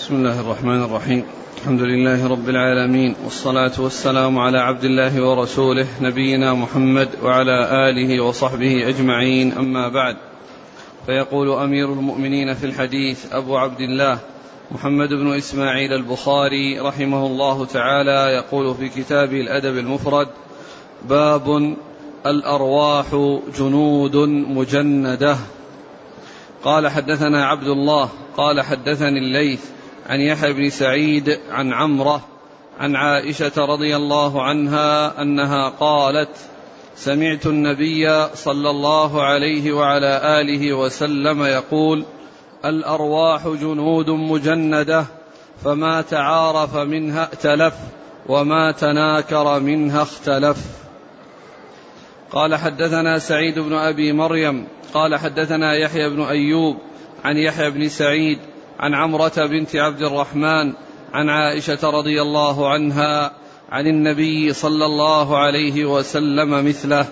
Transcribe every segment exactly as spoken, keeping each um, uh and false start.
بسم الله الرحمن الرحيم. الحمد لله رب العالمين، والصلاة والسلام على عبد الله ورسوله نبينا محمد وعلى آله وصحبه أجمعين، أما بعد. فيقول أمير المؤمنين في الحديث أبو عبد الله محمد بن إسماعيل البخاري رحمه الله تعالى، يقول في كتابه الأدب المفرد: باب الأرواح جنود مجندة. قال حدثنا عبد الله قال حدثني الليث عن يحيى بن سعيد عن عمرة عن عائشة رضي الله عنها أنها قالت: سمعت النبي صلى الله عليه وعلى آله وسلم يقول: الأرواح جنود مجندة، فما تعارف منها ائتلف، وما تناكر منها اختلف. قال حدثنا سعيد بن أبي مريم قال حدثنا يحيى بن أيوب عن يحيى بن سعيد عن عمرة بنت عبد الرحمن عن عائشة رضي الله عنها عن النبي صلى الله عليه وسلم مثله.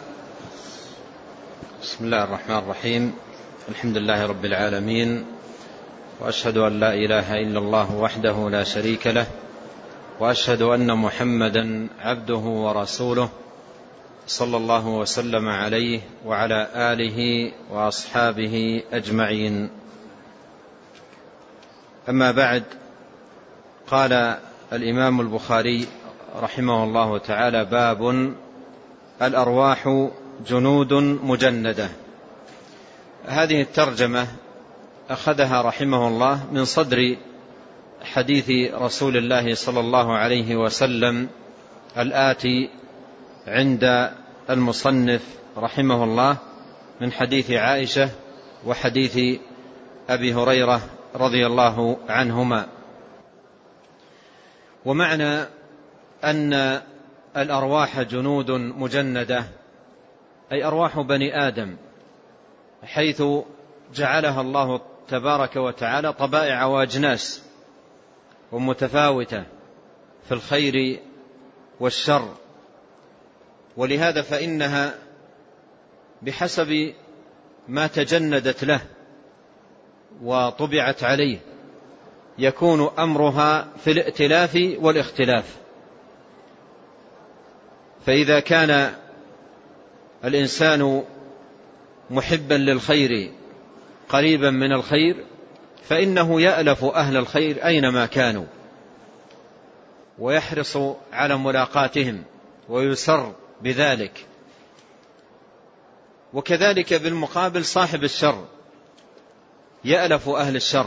بسم الله الرحمن الرحيم. الحمد لله رب العالمين، وأشهد أن لا إله إلا الله وحده لا شريك له، وأشهد أن محمدا عبده ورسوله، صلى الله وسلم عليه وعلى آله وأصحابه أجمعين. أما بعد، قال الإمام البخاري رحمه الله تعالى: باب الأرواح جنود مجندة. هذه الترجمة أخذها رحمه الله من صدر حديث رسول الله صلى الله عليه وسلم الآتي عند المصنف رحمه الله من حديث عائشة وحديث أبي هريرة رضي الله عنهما. ومعنى أن الأرواح جنود مجندة أي أرواح بني آدم، حيث جعلها الله تبارك وتعالى طبائع وأجناس ومتفاوتة في الخير والشر، ولهذا فإنها بحسب ما تجندت له وطبعت عليه يكون أمرها في الائتلاف والاختلاف. فإذا كان الإنسان محبا للخير قريبا من الخير، فإنه يألف أهل الخير أينما كانوا، ويحرص على ملاقاتهم ويسر بذلك. وكذلك بالمقابل صاحب الشر يألف أهل الشر،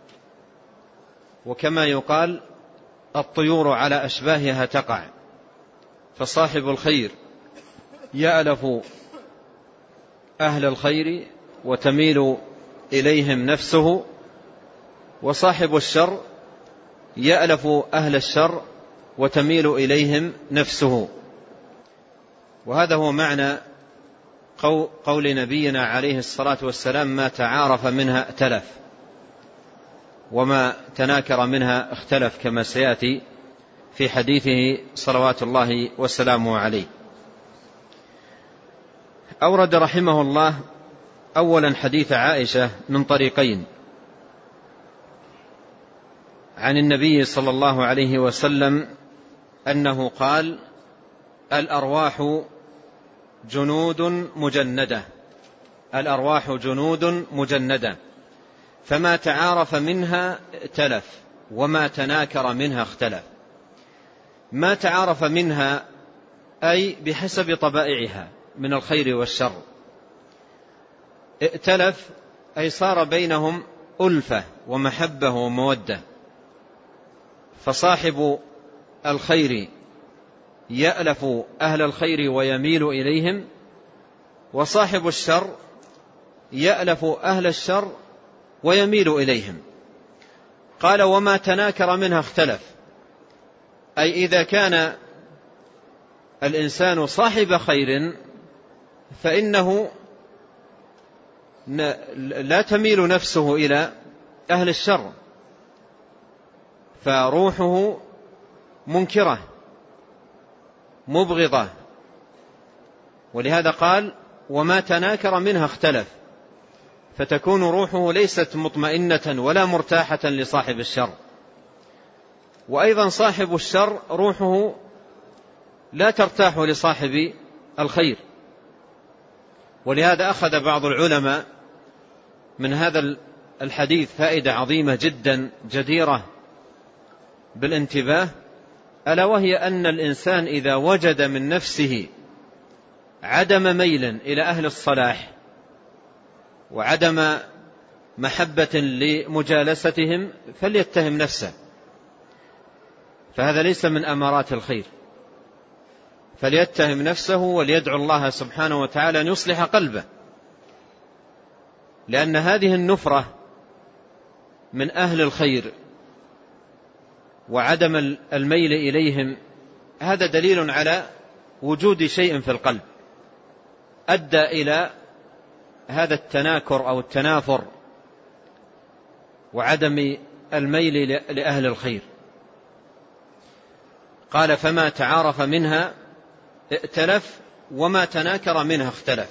وكما يقال: الطيور على أشباهها تقع. فصاحب الخير يألف أهل الخير وتميل إليهم نفسه، وصاحب الشر يألف أهل الشر وتميل إليهم نفسه. وهذا هو معنى قول نبينا عليه الصلاة والسلام: ما تعارف منها ائتلف، وما تناكر منها اختلف، كما سيأتي في حديثه صلوات الله وسلامه عليه. أورد رحمه الله أولا حديث عائشة من طريقين عن النبي صلى الله عليه وسلم أنه قال: الأرواح جنود مجندة، الأرواح جنود مجندة، فما تعارف منها ائتلف، وما تناكر منها اختلف. ما تعارف منها أي بحسب طبائعها من الخير والشر. ائتلف أي صار بينهم ألفة ومحبة ومودة، فصاحب الخير يألف أهل الخير ويميل إليهم، وصاحب الشر يألف أهل الشر ويميل إليهم. قال: وما تناكر منها اختلف، أي إذا كان الإنسان صاحب خير فإنه لا تميل نفسه إلى أهل الشر، فروحه منكرة مبغضة. ولهذا قال: وما تناكر منها اختلف، فتكون روحه ليست مطمئنة ولا مرتاحة لصاحب الشر، وأيضا صاحب الشر روحه لا ترتاح لصاحب الخير. ولهذا أخذ بعض العلماء من هذا الحديث فائدة عظيمة جدا جديرة بالانتباه، ألا وهي أن الإنسان إذا وجد من نفسه عدم ميل إلى أهل الصلاح وعدم محبة لمجالستهم فليتهم نفسه، فهذا ليس من أمارات الخير، فليتهم نفسه وليدعو الله سبحانه وتعالى أن يصلح قلبه، لأن هذه النفرة من أهل الخير وعدم الميل إليهم هذا دليل على وجود شيء في القلب أدى إلى هذا التناكر أو التنافر وعدم الميل لأهل الخير. قال فما تعارف منها ائتلف وما تناكر منها اختلف.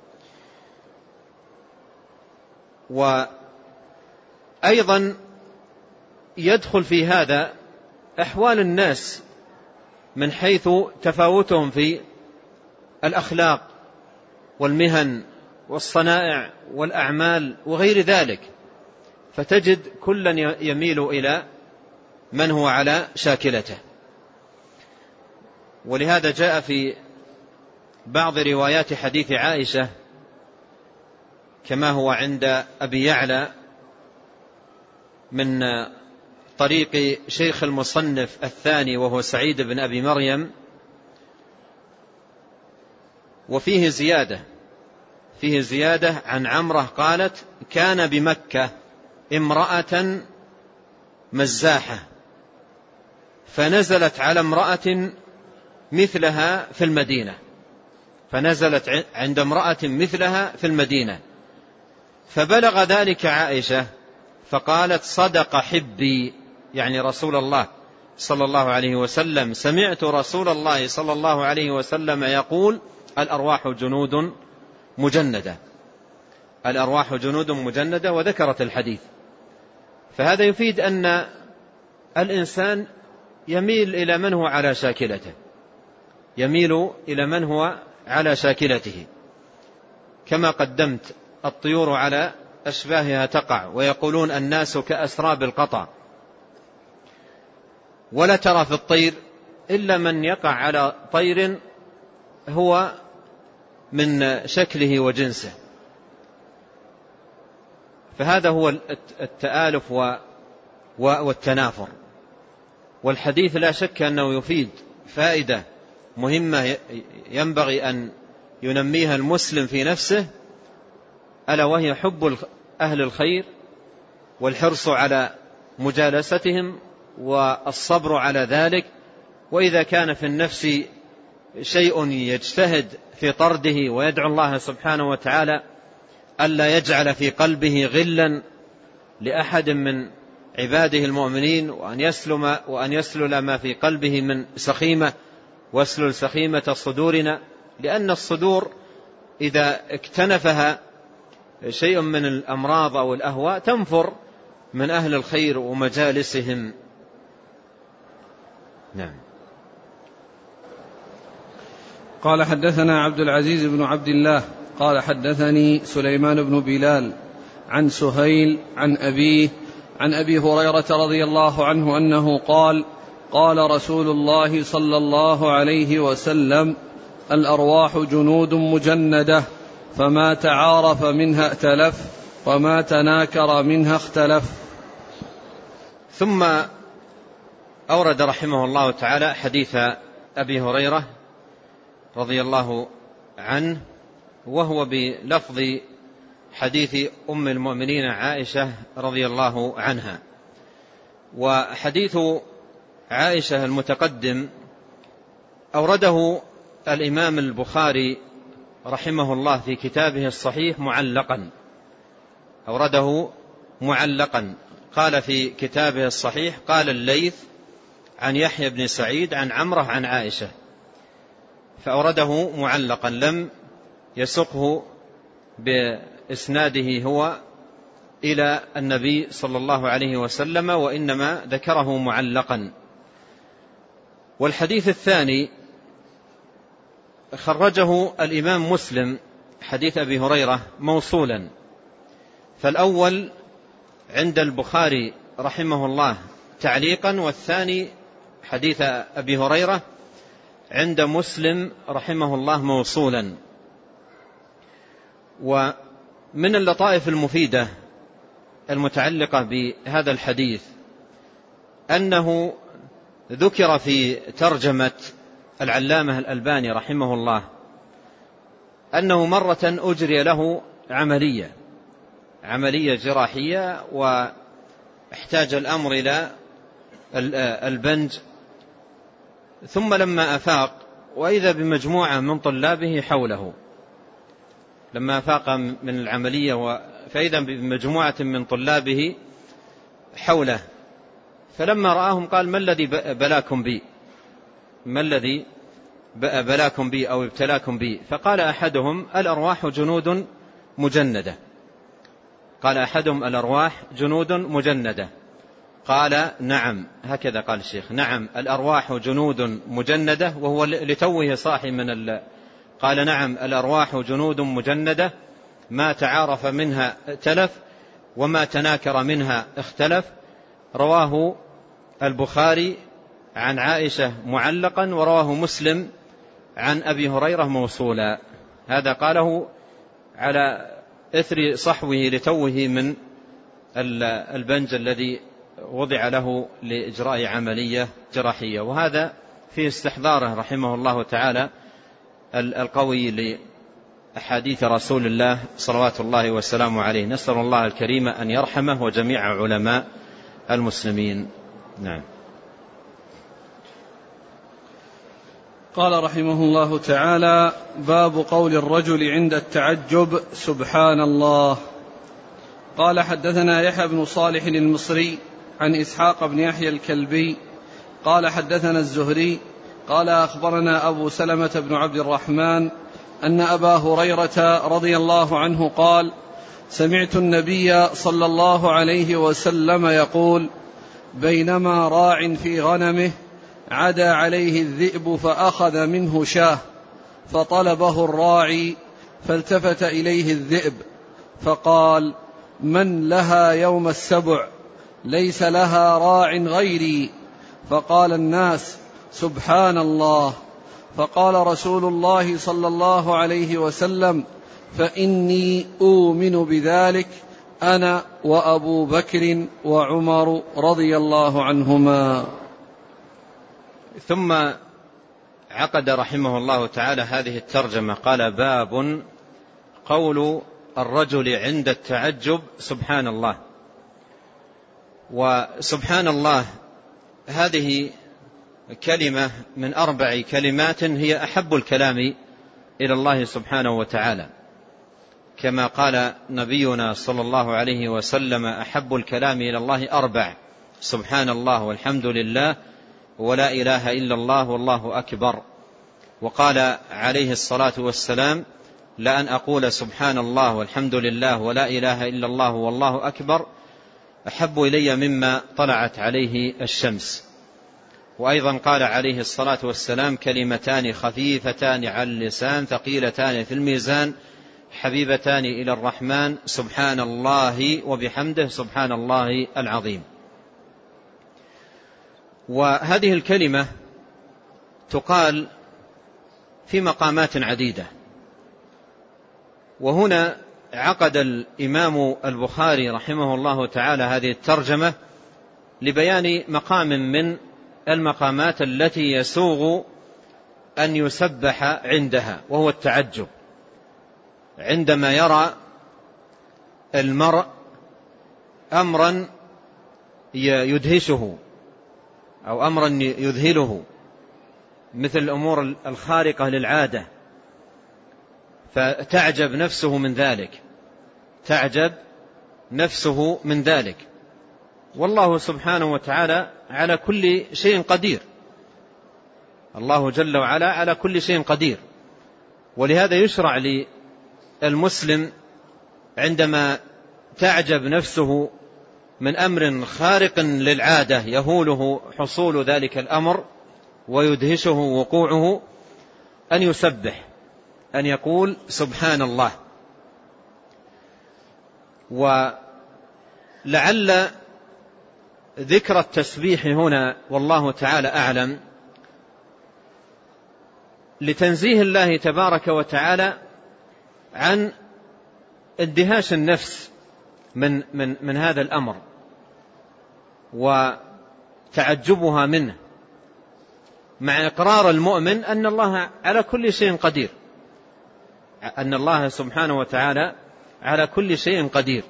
وأيضا يدخل في هذا أحوال الناس من حيث تفاوتهم في الأخلاق والمهن والصنائع والأعمال وغير ذلك، فتجد كلا يميل إلى من هو على شاكلته. ولهذا جاء في بعض روايات حديث عائشة كما هو عند أبي يعلى من طريق شيخ المصنف الثاني وهو سعيد بن أبي مريم، وفيه زيادة فيه زيادة عن عمرة قالت كان بمكة امرأة مزاحة فنزلت على امرأة مثلها في المدينة فنزلت عند امرأة مثلها في المدينة فبلغ ذلك عائشة فقالت صدق حبي، يعني رسول الله صلى الله عليه وسلم، سمعت رسول الله صلى الله عليه وسلم يقول الأرواح جنود مجندة الأرواح جنود مجندة وذكرت الحديث. فهذا يفيد أن الإنسان يميل إلى من هو على شاكلته يميل إلى من هو على شاكلته كما قدمت الطيور على أشباهها تقع، ويقولون الناس كأسراب القطع، ولا ترى في الطير إلا من يقع على طير هو من شكله وجنسه. فهذا هو التآلف والتنافر. والحديث لا شك أنه يفيد فائدة مهمة ينبغي أن ينميها المسلم في نفسه، ألا وهي حب أهل الخير والحرص على مجالستهم والصبر على ذلك. وإذا كان في النفس شيء يجتهد في طرده ويدعو الله سبحانه وتعالى ألا يجعل في قلبه غلا لأحد من عباده المؤمنين، وأن يسلم وأن يسلل ما في قلبه من سخيمة، واسلل سخيمة صدورنا، لأن الصدور إذا اكتنفها شيء من الأمراض أو الأهواء تنفر من أهل الخير ومجالسهم. نعم. قال حدثنا عبد العزيز بن عبد الله قال حدثني سليمان بن بلال عن سهيل عن أبيه عن أبي هريرة رضي الله عنه أنه قال قال رسول الله صلى الله عليه وسلم الأرواح جنود مجندة فما تعارف منها ائتلف وما تناكر منها اختلف. ثم أورد رحمه الله تعالى حديث أبي هريرة رضي الله عنه، وهو بلفظ حديث أم المؤمنين عائشة رضي الله عنها. وحديث عائشة المتقدم أورده الإمام البخاري رحمه الله في كتابه الصحيح معلقا أورده معلقا قال في كتابه الصحيح قال الليث عن يحيى بن سعيد عن عمره عن عائشة، فأورده معلقا لم يسقه بإسناده هو إلى النبي صلى الله عليه وسلم، وإنما ذكره معلقا. والحديث الثاني خرجه الإمام مسلم حديث أبي هريرة موصولا، فالأول عند البخاري رحمه الله تعليقا، والثاني حديث أبي هريرة عند مسلم رحمه الله موصولا. ومن اللطائف المفيدة المتعلقة بهذا الحديث أنه ذكر في ترجمة العلامة الألباني رحمه الله أنه مرة أجري له عملية عملية جراحية، واحتاج الأمر إلى البنج، ثم لما أفاق وإذا بمجموعة من طلابه حوله، لما أفاق من العملية فإذا بمجموعة من طلابه حوله، فلما رآهم قال: ما الذي بلاكم بي ما الذي بلاكم بي أو ابتلاكم بي؟ فقال أحدهم: الأرواح جنود مجندة. قال أحدهم: الأرواح جنود مجندة. قال: نعم، هكذا قال الشيخ: نعم الأرواح جنود مجندة، وهو لتوه صاحي من ال... قال: نعم الأرواح جنود مجندة، ما تعارف منها ائتلف، وما تناكر منها اختلف. رواه البخاري عن عائشة معلقا، ورواه مسلم عن أبي هريرة موصولا. هذا قاله على إثر صحوه لتوه من البنج الذي وضع له لإجراء عملية جراحية. وهذا في استحضاره رحمه الله تعالى القوي لأحاديث رسول الله صلوات الله والسلام عليه. نسأل الله الكريم أن يرحمه وجميع علماء المسلمين. نعم. قال رحمه الله تعالى: باب قول الرجل عند التعجب سبحان الله. قال: حدثنا يحيى بن صالح المصري عن إسحاق بن يحيى الكلبي قال: حدثنا الزهري قال: أخبرنا أبو سلمة بن عبد الرحمن أن أبا هريرة رضي الله عنه قال: سمعت النبي صلى الله عليه وسلم يقول: بينما راع في غنمه عدا عليه الذئب فأخذ منه شاه، فطلبه الراعي فالتفت إليه الذئب فقال: من لها يوم السبع؟ ليس لها راع غيري. فقال الناس: سبحان الله. فقال رسول الله صلى الله عليه وسلم: فإني أؤمن بذلك أنا وأبو بكر وعمر رضي الله عنهما. ثم عقد رحمه الله تعالى هذه الترجمة، قال: باب قول الرجل عند التعجب سبحان الله. وسبحان الله هذه كلمة من أربع كلمات هي أحب الكلام إلى الله سبحانه وتعالى، كما قال نبينا صلى الله عليه وسلم: أحب الكلام إلى الله أربع: سبحان الله، والحمد لله، ولا إله إلا الله، والله أكبر. وقال عليه الصلاة والسلام: لأن أقول سبحان الله والحمد لله ولا إله إلا الله والله أكبر أحب إلي مما طلعت عليه الشمس. وأيضا قال عليه الصلاة والسلام: كلمتان خفيفتان على اللسان ثقيلتان في الميزان حبيبتان إلى الرحمن، سبحان الله وبحمده سبحان الله العظيم. وهذه الكلمة تقال في مقامات عديدة، وهنا عقد الإمام البخاري رحمه الله تعالى هذه الترجمة لبيان مقام من المقامات التي يسوغ أن يسبح عندها، وهو التعجب. عندما يرى المرء أمرا يدهشه أو أمرا يذهله، مثل الأمور الخارقة للعادة، فتعجب نفسه من ذلك تعجب نفسه من ذلك والله سبحانه وتعالى على كل شيء قدير. الله جل وعلا على كل شيء قدير. ولهذا يشرع للمسلم عندما تعجب نفسه من أمر خارق للعادة يهوله حصول ذلك الأمر ويدهشه وقوعه، أن يسبح، أن يقول سبحان الله. ولعل ذكر التسبيح هنا والله تعالى أعلم لتنزيه الله تبارك وتعالى عن اندهاش النفس من, من, من هذا الأمر وتعجبها منه، مع إقرار المؤمن أن الله على كل شيء قدير، أن الله سبحانه وتعالى على كل شيء قدير.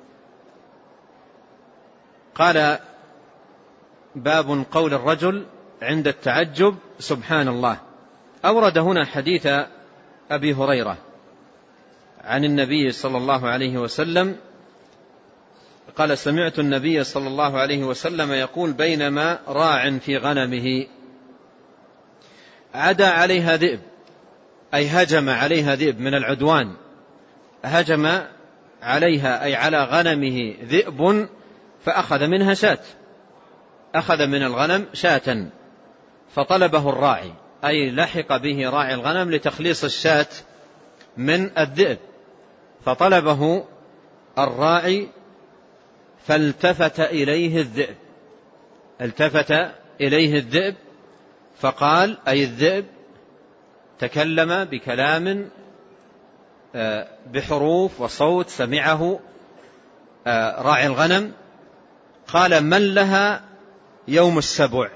قال باب قول الرجل عند التعجب سبحان الله. أورد هنا حديث أبي هريرة عن النبي صلى الله عليه وسلم قال سمعت النبي صلى الله عليه وسلم يقول بينما راع في غنمه عدا عليها ذئب، أي هجم عليها ذئب من العدوان، هجم عليها أي على غنمه ذئب فأخذ منها شاة، أخذ من الغنم شاة فطلبه الراعي، أي لحق به راعي الغنم لتخليص الشاة من الذئب، فطلبه الراعي فالتفت إليه الذئب، التفت إليه الذئب فقال، أي الذئب تكلم بكلام بحروف وصوت سمعه راعي الغنم، قال من لها يوم السبع،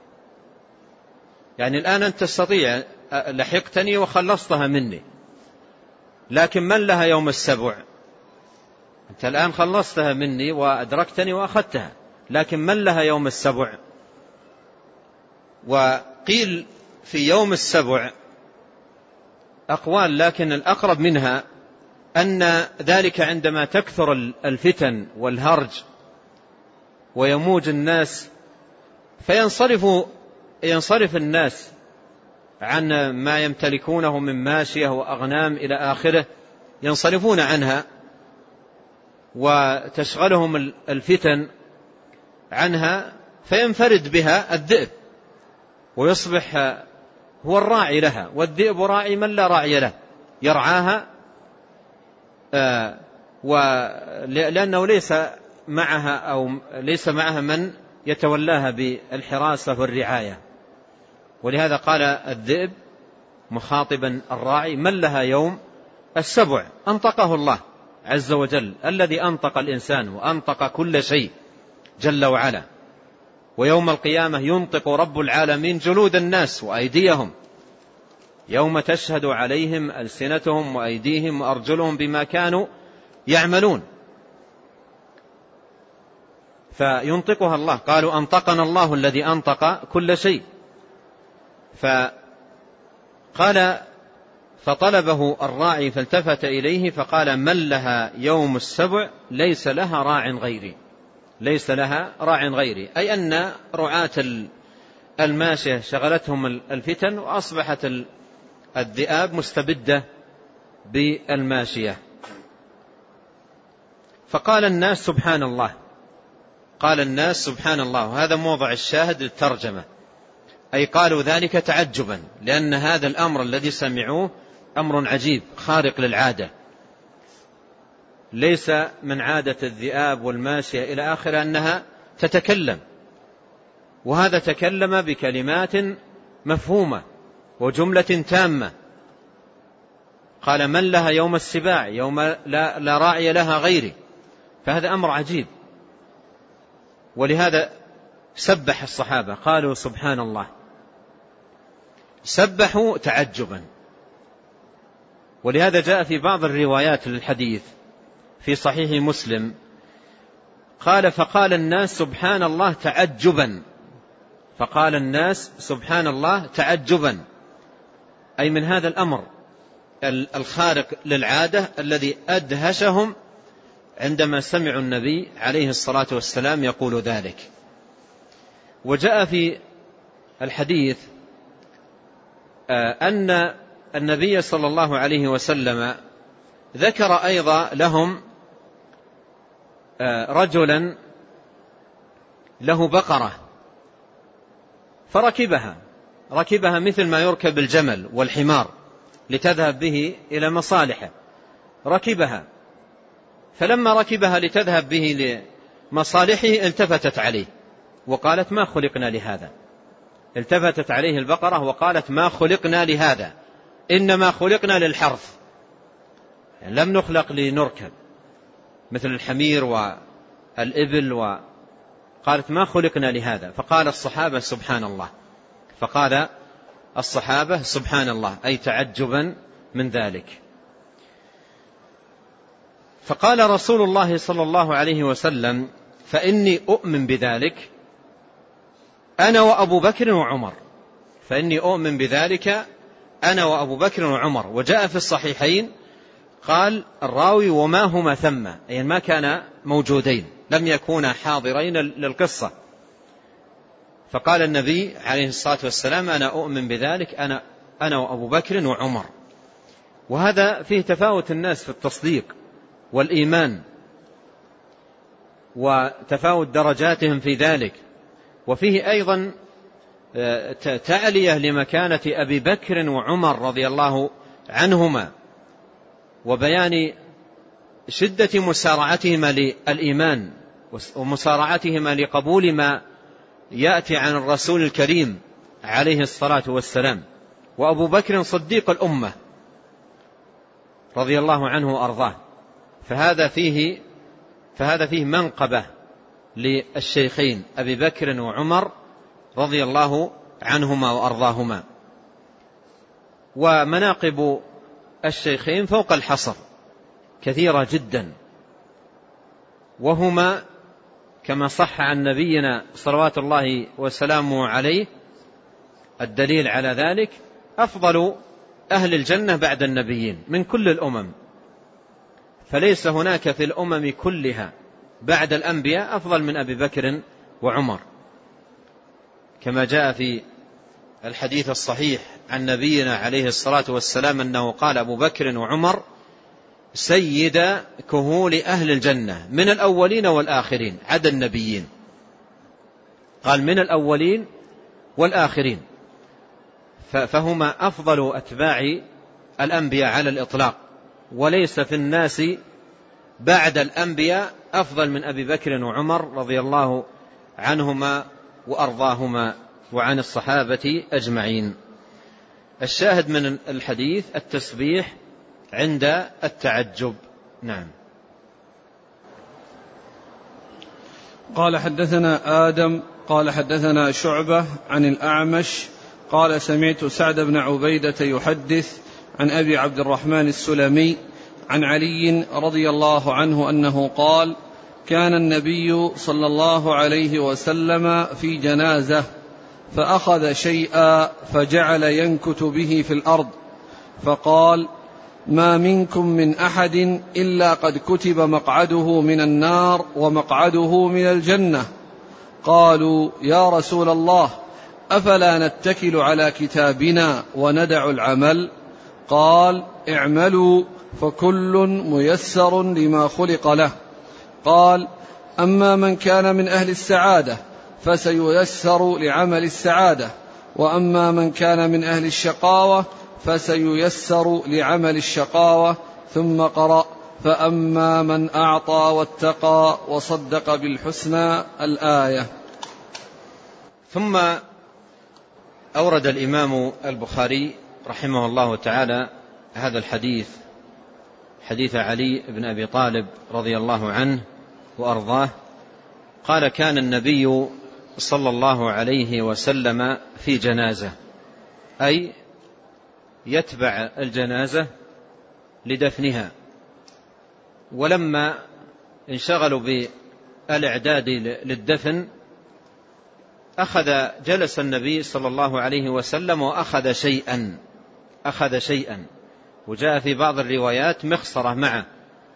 يعني الآن أنت تستطيع لحقتني وخلصتها مني، لكن من لها يوم السبع؟ أنت الآن خلصتها مني وأدركتني وأخذتها، لكن من لها يوم السبع؟ وقيل في يوم السبع أقوال، لكن الأقرب منها أن ذلك عندما تكثر الفتن والهرج ويموج الناس فينصرف ينصرف الناس عن ما يمتلكونه من ماشية وأغنام إلى آخره، ينصرفون عنها وتشغلهم الفتن عنها فينفرد بها الذئب ويصبح هو الراعي لها، والذئب راعي من لا راعي له، يرعاها لأنه ليس معها أو ليس معها من يتولاها بالحراسة والرعاية. ولهذا قال الذئب مخاطبا الراعي من لها يوم السبع، أنطقه الله عز وجل الذي أنطق الإنسان وأنطق كل شيء جل وعلا. ويوم القيامة ينطق رب العالمين جلود الناس وأيديهم يوم تشهد عليهم ألسنتهم وأيديهم وأرجلهم بما كانوا يعملون، فينطقها الله. قالوا أنطقنا الله الذي أنطق كل شيء. فقال فطلبه الراعي فالتفت إليه فقال من لها يوم السبع ليس لها راع غيري، ليس لها راع غيري، أي أن رعاة الماشية شغلتهم الفتن وأصبحت الذئاب مستبدة بالماشية. فقال الناس سبحان الله، قال الناس سبحان الله، وهذا موضع الشاهد للترجمة، أي قالوا ذلك تعجبا، لأن هذا الأمر الذي سمعوه أمر عجيب خارق للعادة، ليس من عادة الذئاب والماشية إلى آخر أنها تتكلم، وهذا تكلم بكلمات مفهومة وجملة تامة. قال من لها يوم السباع، يوم لا, لا راعي لها غيري، فهذا أمر عجيب. ولهذا سبح الصحابة قالوا سبحان الله، سبحوا تعجبا. ولهذا جاء في بعض الروايات للحديث في صحيح مسلم قال فقال الناس سبحان الله تعجبا، فقال الناس سبحان الله تعجبا، أي من هذا الأمر الخارق للعادة الذي أدهشهم عندما سمعوا النبي عليه الصلاة والسلام يقول ذلك. وجاء في الحديث أن النبي صلى الله عليه وسلم ذكر أيضا لهم رجلا له بقرة فركبها، ركبها مثل ما يركب الجمل والحمار لتذهب به إلى مصالحه، ركبها، فلما ركبها لتذهب به لمصالحه التفتت عليه وقالت ما خلقنا لهذا. التفتت عليه البقرة وقالت ما خلقنا لهذا، إنما خلقنا للحرث، يعني لم نخلق لنركب مثل الحمير والإبل، وقالت ما خلقنا لهذا. فقال الصحابة سبحان الله، فقال الصحابة سبحان الله، أي تعجبا من ذلك. فقال رسول الله صلى الله عليه وسلم فإني أؤمن بذلك أنا وأبو بكر وعمر، فإني أؤمن بذلك أنا وأبو بكر وعمر. وجاء في الصحيحين قال الراوي وما هما ثم، يعني ما كان موجودين، لم يكونا حاضرين للقصة. فقال النبي عليه الصلاة والسلام أنا أؤمن بذلك أنا, أنا وأبو بكر وعمر. وهذا فيه تفاوت الناس في التصديق والإيمان وتفاوت درجاتهم في ذلك، وفيه أيضا تعلية لمكانة أبي بكر وعمر رضي الله عنهما، وبيان شدة مسارعتهما للإيمان ومسارعتهما لقبول ما يأتي عن الرسول الكريم عليه الصلاة والسلام. وأبو بكر صديق الأمة رضي الله عنه وأرضاه، فهذا فيه فهذا فيه منقبة للشيخين أبي بكر وعمر رضي الله عنهما وأرضاهما. ومناقب الشيخين فوق الحصر كثيرة جدا، وهما كما صح عن نبينا صلوات الله وسلامه عليه، الدليل على ذلك أفضل أهل الجنة بعد النبيين من كل الأمم، فليس هناك في الأمم كلها بعد الأنبياء أفضل من أبي بكر وعمر، كما جاء في الحديث الصحيح عن نبينا عليه الصلاة والسلام أنه قال أبو بكر وعمر سيد كهول أهل الجنة من الأولين والآخرين، عدا النبيين، قال من الأولين والآخرين، فهما أفضل أتباع الأنبياء على الإطلاق، وليس في الناس بعد الأنبياء أفضل من أبي بكر وعمر رضي الله عنهما وأرضاهما وعن الصحابة أجمعين. الشاهد من الحديث التسبيح عند التعجب. نعم. قال حدثنا آدم قال حدثنا شعبة عن الأعمش قال سمعت سعد بن عبيدة يحدث عن أبي عبد الرحمن السلمي عن علي رضي الله عنه أنه قال كان النبي صلى الله عليه وسلم في جنازة فأخذ شيئا فجعل ينكت به في الأرض فقال ما منكم من أحد إلا قد كتب مقعده من النار ومقعده من الجنة. قالوا يا رسول الله أفلا نتكل على كتابنا وندع العمل؟ قال اعملوا فكل ميسر لما خلق له. قال أما من كان من أهل السعادة فسييسر لعمل السعادة، وأما من كان من أهل الشقاوة فسييسر لعمل الشقاوة. ثم قرأ فأما من أعطى واتقى وصدق بالحسنى الآية. ثم أورد الإمام البخاري رحمه الله تعالى هذا الحديث، حديث علي بن أبي طالب رضي الله عنه وأرضاه قال كان النبي صلى الله عليه وسلم في جنازة، أي يتبع الجنازة لدفنها، ولما انشغلوا بالإعداد للدفن أخذ جلس النبي صلى الله عليه وسلم وأخذ شيئا أخذ شيئا وجاء في بعض الروايات مخصرة معه،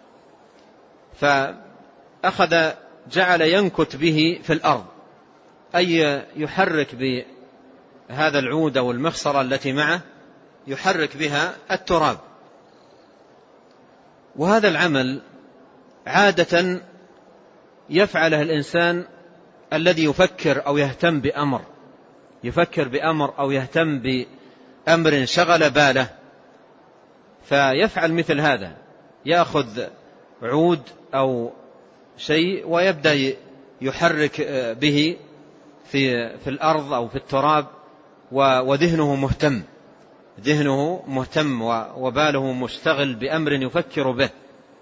فأخذ جعل ينكت به في الأرض، أي يحرك بهذا العود أو المخصرة التي معه يحرك بها التراب. وهذا العمل عادة يفعله الإنسان الذي يفكر أو يهتم بأمر يفكر بأمر أو يهتم بأمر شغل باله، فيفعل مثل هذا، يأخذ عود أو شيء ويبدأ يحرك به في في الأرض أو في التراب، وذهنه مهتم ذهنه مهتم وباله مشتغل بأمر يفكر به.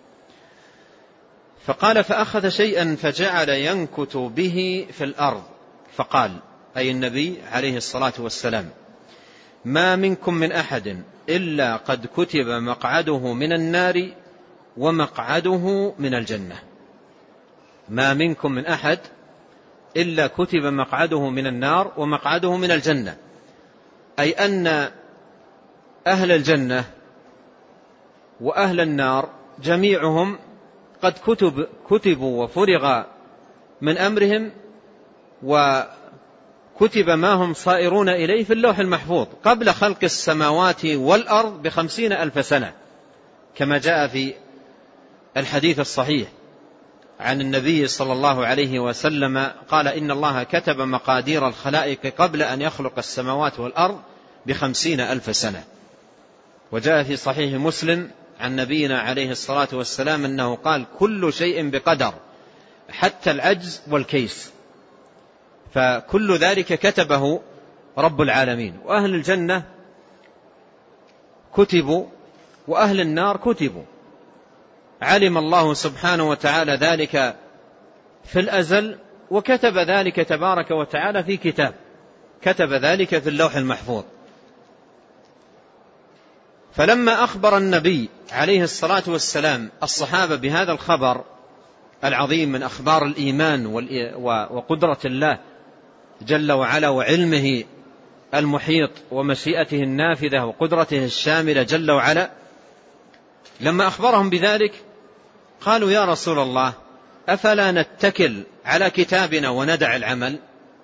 فقال: فأخذ شيئا فجعل ينكت به في الأرض، فقال، أي النبي عليه الصلاة والسلام: ما منكم من أحد إلا قد كتب مقعده من النار ومقعده من الجنة. ما منكم من أحد إلا كتب مقعده من النار ومقعده من الجنة، أي أن أهل الجنة وأهل النار جميعهم قد كتب كتبوا وفرغ من أمرهم، وكتب ما هم صائرون إليه في اللوح المحفوظ قبل خلق السماوات والأرض بخمسين ألف سنة، كما جاء في الحديث الصحيح عن النبي صلى الله عليه وسلم قال: إن الله كتب مقادير الخلائق قبل أن يخلق السماوات والأرض بخمسين ألف سنة. وجاء في صحيح مسلم عن نبينا عليه الصلاة والسلام أنه قال: كل شيء بقدر حتى العجز والكيس، فكل ذلك كتبه رب العالمين. وأهل الجنة كتبوا وأهل النار كتبوا، علم الله سبحانه وتعالى ذلك في الأزل، وكتب ذلك تبارك وتعالى في كتاب، كتب ذلك في اللوح المحفوظ. فلما أخبر النبي عليه الصلاة والسلام الصحابة بهذا الخبر العظيم من أخبار الإيمان وقدرة الله جل وعلا وعلمه المحيط ومشيئته النافذة وقدرته الشاملة جل وعلا، لما أخبرهم بذلك قالوا: يا رسول الله، أفلا نتكل على كتابنا وندع العمل؟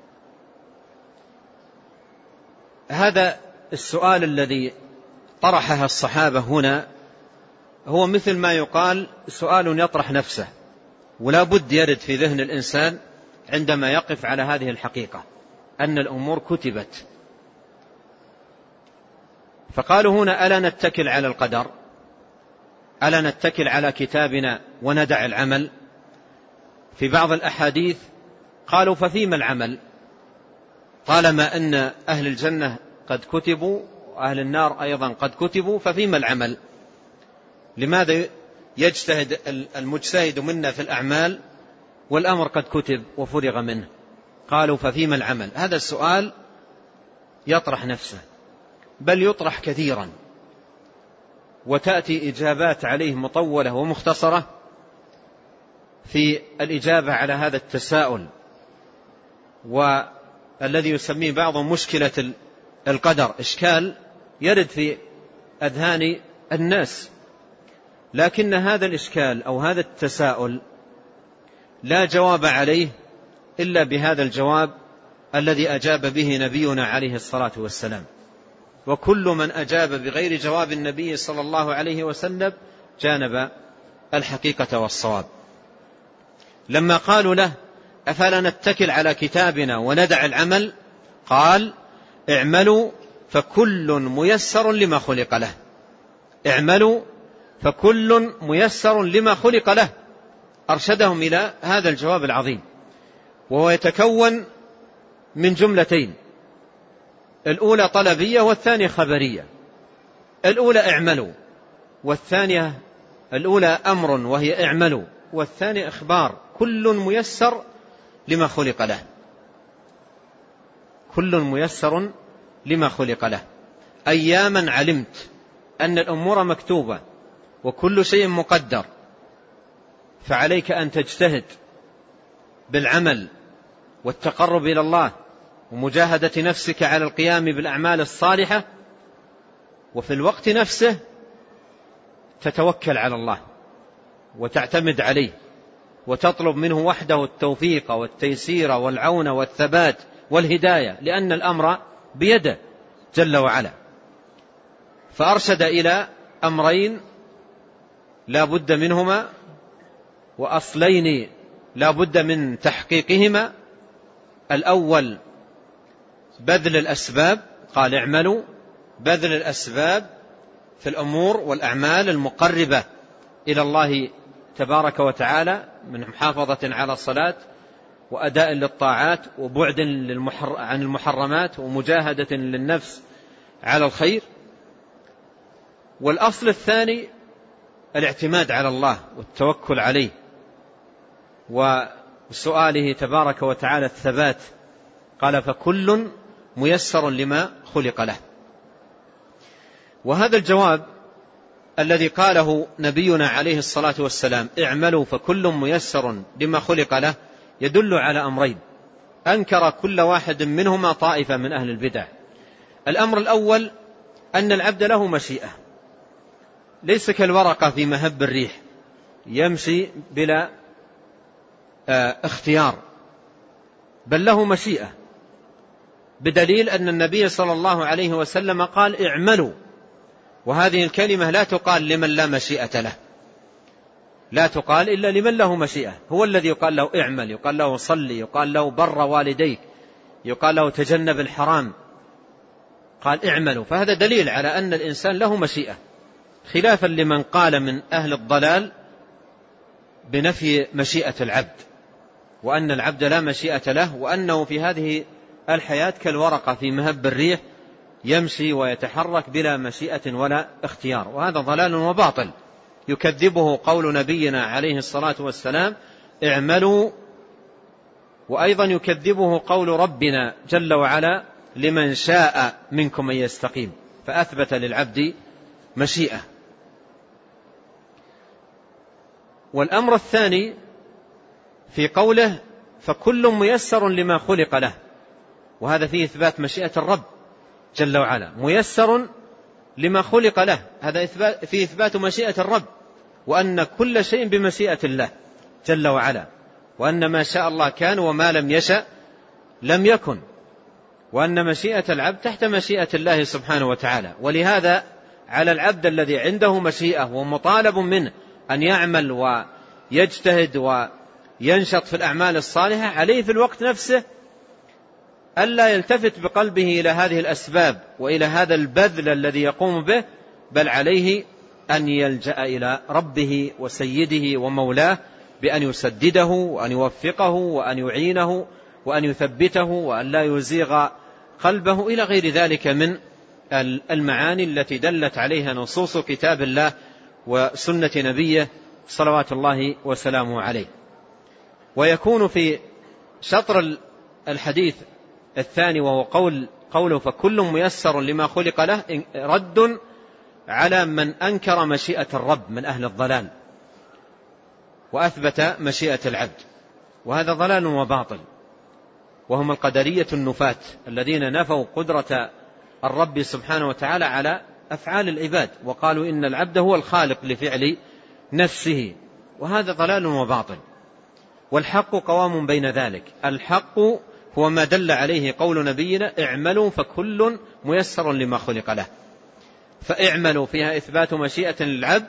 هذا السؤال الذي طرحها الصحابة هنا هو مثل ما يقال سؤال يطرح نفسه، ولا بد يرد في ذهن الإنسان عندما يقف على هذه الحقيقة أن الأمور كتبت. فقالوا هنا: ألا نتكل على القدر؟ ألا نتكل على كتابنا وندع العمل؟ في بعض الأحاديث قالوا: ففيما العمل؟ طالما أن أهل الجنة قد كتبوا وأهل النار أيضا قد كتبوا، ففيما العمل؟ لماذا يجتهد المجتهد منا في الأعمال والأمر قد كتب وفرغ منه؟ قالوا: ففيما العمل؟ هذا السؤال يطرح نفسه، بل يطرح كثيرا، وتأتي إجابات عليه مطولة ومختصرة في الإجابة على هذا التساؤل، والذي يسميه بعضهم مشكلة القدر، إشكال يرد في أذهان الناس، لكن هذا الإشكال أو هذا التساؤل لا جواب عليه إلا بهذا الجواب الذي أجاب به نبينا عليه الصلاة والسلام. وكل من أجاب بغير جواب النبي صلى الله عليه وسلم جانب الحقيقة والصواب. لما قالوا له: أفلا نتكل على كتابنا وندع العمل؟ قال: اعملوا فكل ميسر لما خلق له. اعملوا فكل ميسر لما خلق له. أرشدهم إلى هذا الجواب العظيم، وهو يتكون من جملتين: الأولى طلبية والثانية خبرية. الأولى اعملوا، والثانية الأولى أمر وهي اعملوا، والثانية إخبار. كل ميسر لما خلق له، كل ميسر لما خلق له. أياما علمت أن الأمور مكتوبة وكل شيء مقدر، فعليك أن تجتهد بالعمل والتقرب إلى الله ومجاهدة نفسك على القيام بالأعمال الصالحة، وفي الوقت نفسه تتوكل على الله وتعتمد عليه وتطلب منه وحده التوفيق والتيسير والعون والثبات والهداية، لأن الأمر بيده جل وعلا. فأرشد إلى أمرين لا بد منهما، وأصلين لا بد من تحقيقهما. الأول بذل الأسباب، قال اعملوا، بذل الأسباب في الأمور والأعمال المقربة إلى الله تبارك وتعالى من محافظة على الصلاة وأداء للطاعات وبعد عن المحرمات ومجاهدة للنفس على الخير. والأصل الثاني الاعتماد على الله والتوكل عليه وسؤاله تبارك وتعالى الثبات. قال فكل ميسر لما خلق له. وهذا الجواب الذي قاله نبينا عليه الصلاة والسلام اعملوا فكل ميسر لما خلق له يدل على أمرين أنكر كل واحد منهما طائفة من أهل البدع. الأمر الأول أن العبد له مشيئة، ليس كالورقة في مهب الريح يمشي بلا اختيار، بل له مشيئة، بدليل أن النبي صلى الله عليه وسلم قال اعملوا، وهذه الكلمة لا تقال لمن لا مشيئة له، لا تقال إلا لمن له مشيئة، هو الذي يقال له اعمل، يقال له صلي، يقال له بر والديك، يقال له تجنب الحرام، قال اعملوا. فهذا دليل على أن الإنسان له مشيئة، خلافا لمن قال من أهل الضلال بنفي مشيئة العبد، وأن العبد لا مشيئة له، وأنه في هذه الحياة كالورقة في مهب الريح يمشي ويتحرك بلا مشيئة ولا اختيار، وهذا ضلال وباطل يكذبه قول نبينا عليه الصلاة والسلام اعملوا، وأيضا يكذبه قول ربنا جل وعلا لمن شاء منكم أن يستقيم، فأثبت للعبد مشيئة. والأمر الثاني في قوله فكل ميسر لما خلق له، وهذا فيه إثبات مشيئة الرب جل وعلا، ميسر لما خلق له، هذا فيه إثبات مشيئة الرب، وأن كل شيء بمشيئة الله جل وعلا، وأن ما شاء الله كان وما لم يشأ لم يكن، وأن مشيئة العبد تحت مشيئة الله سبحانه وتعالى. ولهذا على العبد الذي عنده مشيئة ومطالب منه أن يعمل ويجتهد وينشط في الأعمال الصالحة، عليه في الوقت نفسه ألا يلتفت بقلبه إلى هذه الأسباب وإلى هذا البذل الذي يقوم به، بل عليه أن يلجأ إلى ربه وسيده ومولاه بأن يسدده وأن يوفقه وأن يعينه وأن يثبته وأن لا يزيغ قلبه إلى غير ذلك من المعاني التي دلت عليها نصوص كتاب الله وسنة نبيه صلوات الله وسلامه عليه. ويكون في شطر الحديث الثاني وهو قول قوله فكل ميسر لما خلق له رد على من أنكر مشيئة الرب من أهل الضلال وأثبت مشيئة العبد، وهذا ضلال وباطل، وهم القدرية النفاة الذين نفوا قدرة الرب سبحانه وتعالى على أفعال العباد، وقالوا إن العبد هو الخالق لفعل نفسه، وهذا ضلال وباطل. والحق قوام بين ذلك، الحق هو ما دل عليه قول نبينا اعملوا فكل ميسر لما خلق له، فاعملوا فيها إثبات مشيئة للعبد،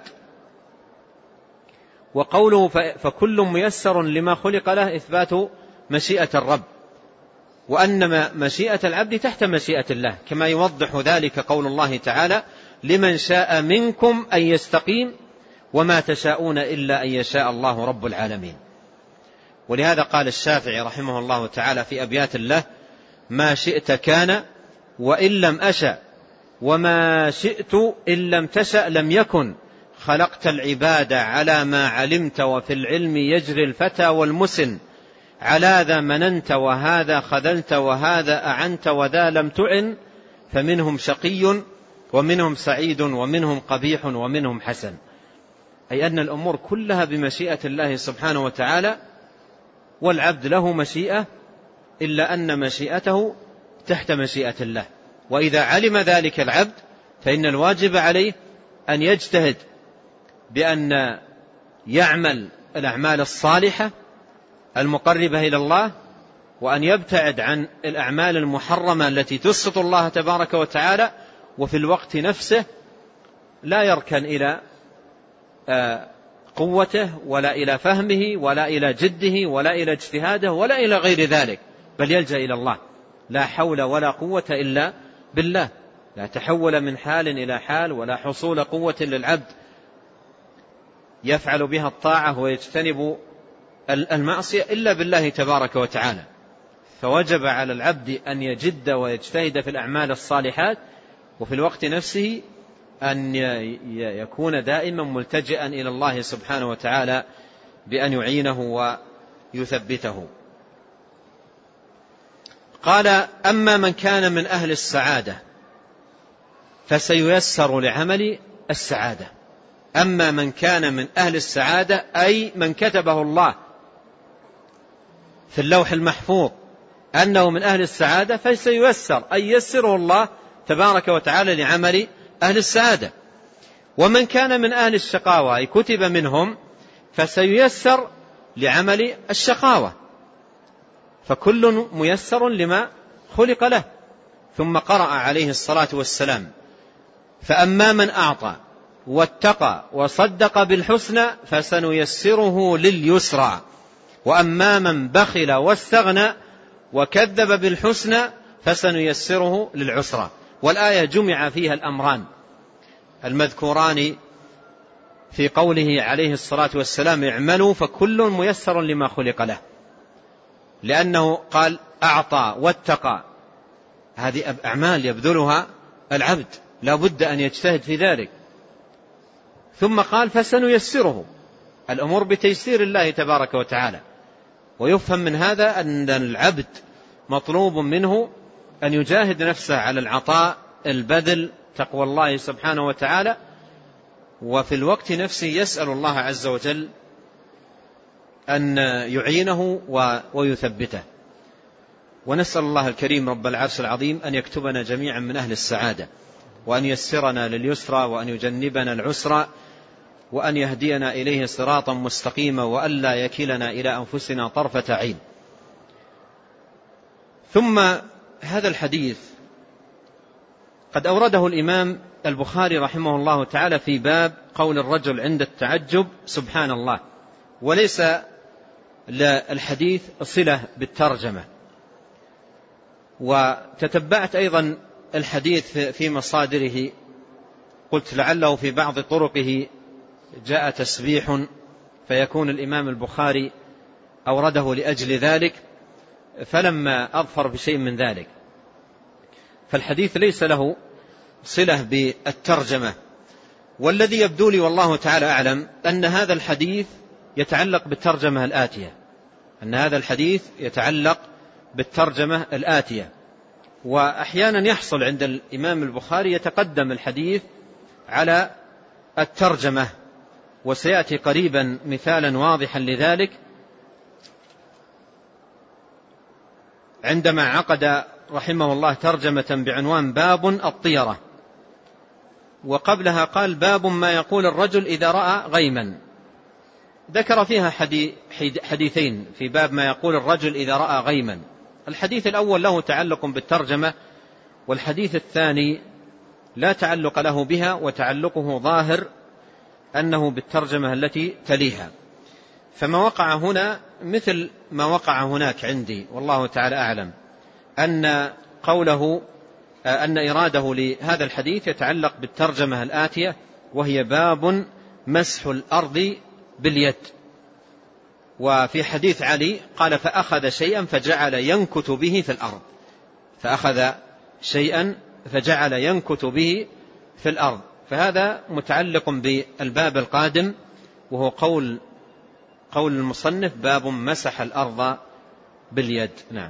وقوله فكل ميسر لما خلق له إثبات مشيئة الرب، وأن مشيئة العبد تحت مشيئة الله، كما يوضح ذلك قول الله تعالى لمن شاء منكم أن يستقيم وما تشاءون إلا أن يشاء الله رب العالمين. ولهذا قال الشافعي رحمه الله تعالى في أبيات الله ما شئت كان وإن لم أشأ وما شئت إن لم تشأ لم يكن، خلقت العباد على ما علمت وفي العلم يجري الفتى والمسن، على ذا مننت وهذا خذلت وهذا أعنت وذا لم تعن، فمنهم شقي ومنهم سعيد ومنهم قبيح ومنهم حسن. أي أن الأمور كلها بمشيئة الله سبحانه وتعالى، والعبد له مشيئة إلا أن مشيئته تحت مشيئة الله. وإذا علم ذلك العبد فإن الواجب عليه أن يجتهد بأن يعمل الأعمال الصالحة المقربة إلى الله، وأن يبتعد عن الأعمال المحرمة التي تسخط الله تبارك وتعالى، وفي الوقت نفسه لا يركن إلى قوته ولا إلى فهمه ولا إلى جده ولا إلى اجتهاده ولا إلى غير ذلك، بل يلجأ إلى الله. لا حول ولا قوة إلا بالله. لا تحول من حال إلى حال ولا حصول قوة للعبد يفعل بها الطاعة ويجتنب المعصية إلا بالله تبارك وتعالى. فوجب على العبد أن يجد ويجتهد في الأعمال الصالحات، وفي الوقت نفسه أن يكون دائما ملتجئا إلى الله سبحانه وتعالى بأن يعينه ويثبته. قال: أما من كان من أهل السعادة فسييسر لعمل السعادة. أما من كان من أهل السعادة أي من كتبه الله في اللوح المحفوظ أنه من أهل السعادة فسييسر، أي يسره الله تبارك وتعالى لعمل أهل السعادة. ومن كان من أهل الشقاوة أي كتب منهم فسييسر لعمل الشقاوة. فكل ميسر لما خلق له. ثم قرأ عليه الصلاة والسلام: فأما من أعطى واتقى وصدق بالحسنى فسنيسره لليسرى، وأما من بخل واستغنى وكذب بالحسنى فسنيسره للعسرى. والآية جمع فيها الأمران المذكوران في قوله عليه الصلاة والسلام: اعملوا فكل ميسر لما خلق له، لأنه قال أعطى واتقى، هذه أعمال يبذلها العبد لا بد أن يجتهد في ذلك. ثم قال فسنيسره، الأمور بتيسير الله تبارك وتعالى. ويفهم من هذا أن العبد مطلوب منه أن يجاهد نفسه على العطاء البذل تقوى الله سبحانه وتعالى، وفي الوقت نفسه يسأل الله عز وجل أن يعينه ويثبته. ونسأل الله الكريم رب العرش العظيم أن يكتبنا جميعا من أهل السعادة، وأن يسرنا لليسرى، وأن يجنبنا العسرى، وأن يهدينا إليه صراطا مستقيما، وألا يكلنا إلى أنفسنا طرفة عين. ثم هذا الحديث قد أورده الإمام البخاري رحمه الله تعالى في باب قول الرجل عند التعجب سبحان الله، وليس للحديث صلة بالترجمة. وتتبعت أيضا الحديث في مصادره، قلت لعله في بعض طرقه جاء تسبيح فيكون الإمام البخاري أورده لأجل ذلك، فلما أظفر بشيء من ذلك. فالحديث ليس له صلة بالترجمة. والذي يبدو لي والله تعالى أعلم أن هذا الحديث يتعلق بالترجمة الآتية أن هذا الحديث يتعلق بالترجمة الآتية. وأحيانا يحصل عند الإمام البخاري يتقدم الحديث على الترجمة، وسيأتي قريبا مثالا واضحا لذلك عندما عقد رحمه الله ترجمة بعنوان باب الطيرة، وقبلها قال باب ما يقول الرجل إذا رأى غيما. ذكر فيها حديثين في باب ما يقول الرجل إذا رأى غيما. الحديث الأول له تعلق بالترجمة، والحديث الثاني لا تعلق له بها، وتعلقه ظاهر أنه بالترجمة التي تليها. فما وقع هنا مثل ما وقع هناك عندي والله تعالى أعلم، أن قوله أن إراده لهذا الحديث يتعلق بالترجمة الآتية، وهي باب مسح الأرض باليد. وفي حديث علي قال فأخذ شيئا فجعل ينكت به في الأرض، فأخذ شيئا فجعل ينكت به في الأرض. فهذا متعلق بالباب القادم، وهو قول قول المصنف باب مسح الأرض باليد. نعم.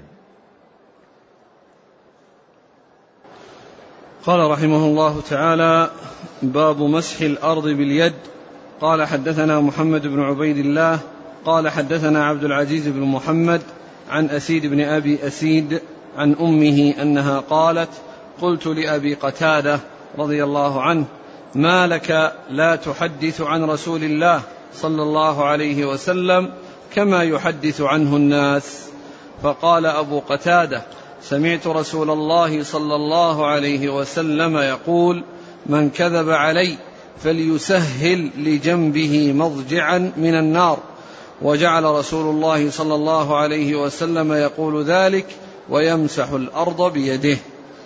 قال رحمه الله تعالى باب مسح الأرض باليد. قال حدثنا محمد بن عبيد الله قال حدثنا عبد العزيز بن محمد عن أسيد بن أبي أسيد عن أمه أنها قالت قلت لأبي قتادة رضي الله عنه ما لك لا تحدث عن رسول الله صلى الله عليه وسلم كما يحدث عنه الناس؟ فقال أبو قتادة سمعت رسول الله صلى الله عليه وسلم يقول من كذب علي فليسهل لجنبه مضجعا من النار. وجعل رسول الله صلى الله عليه وسلم يقول ذلك ويمسح الأرض بيده.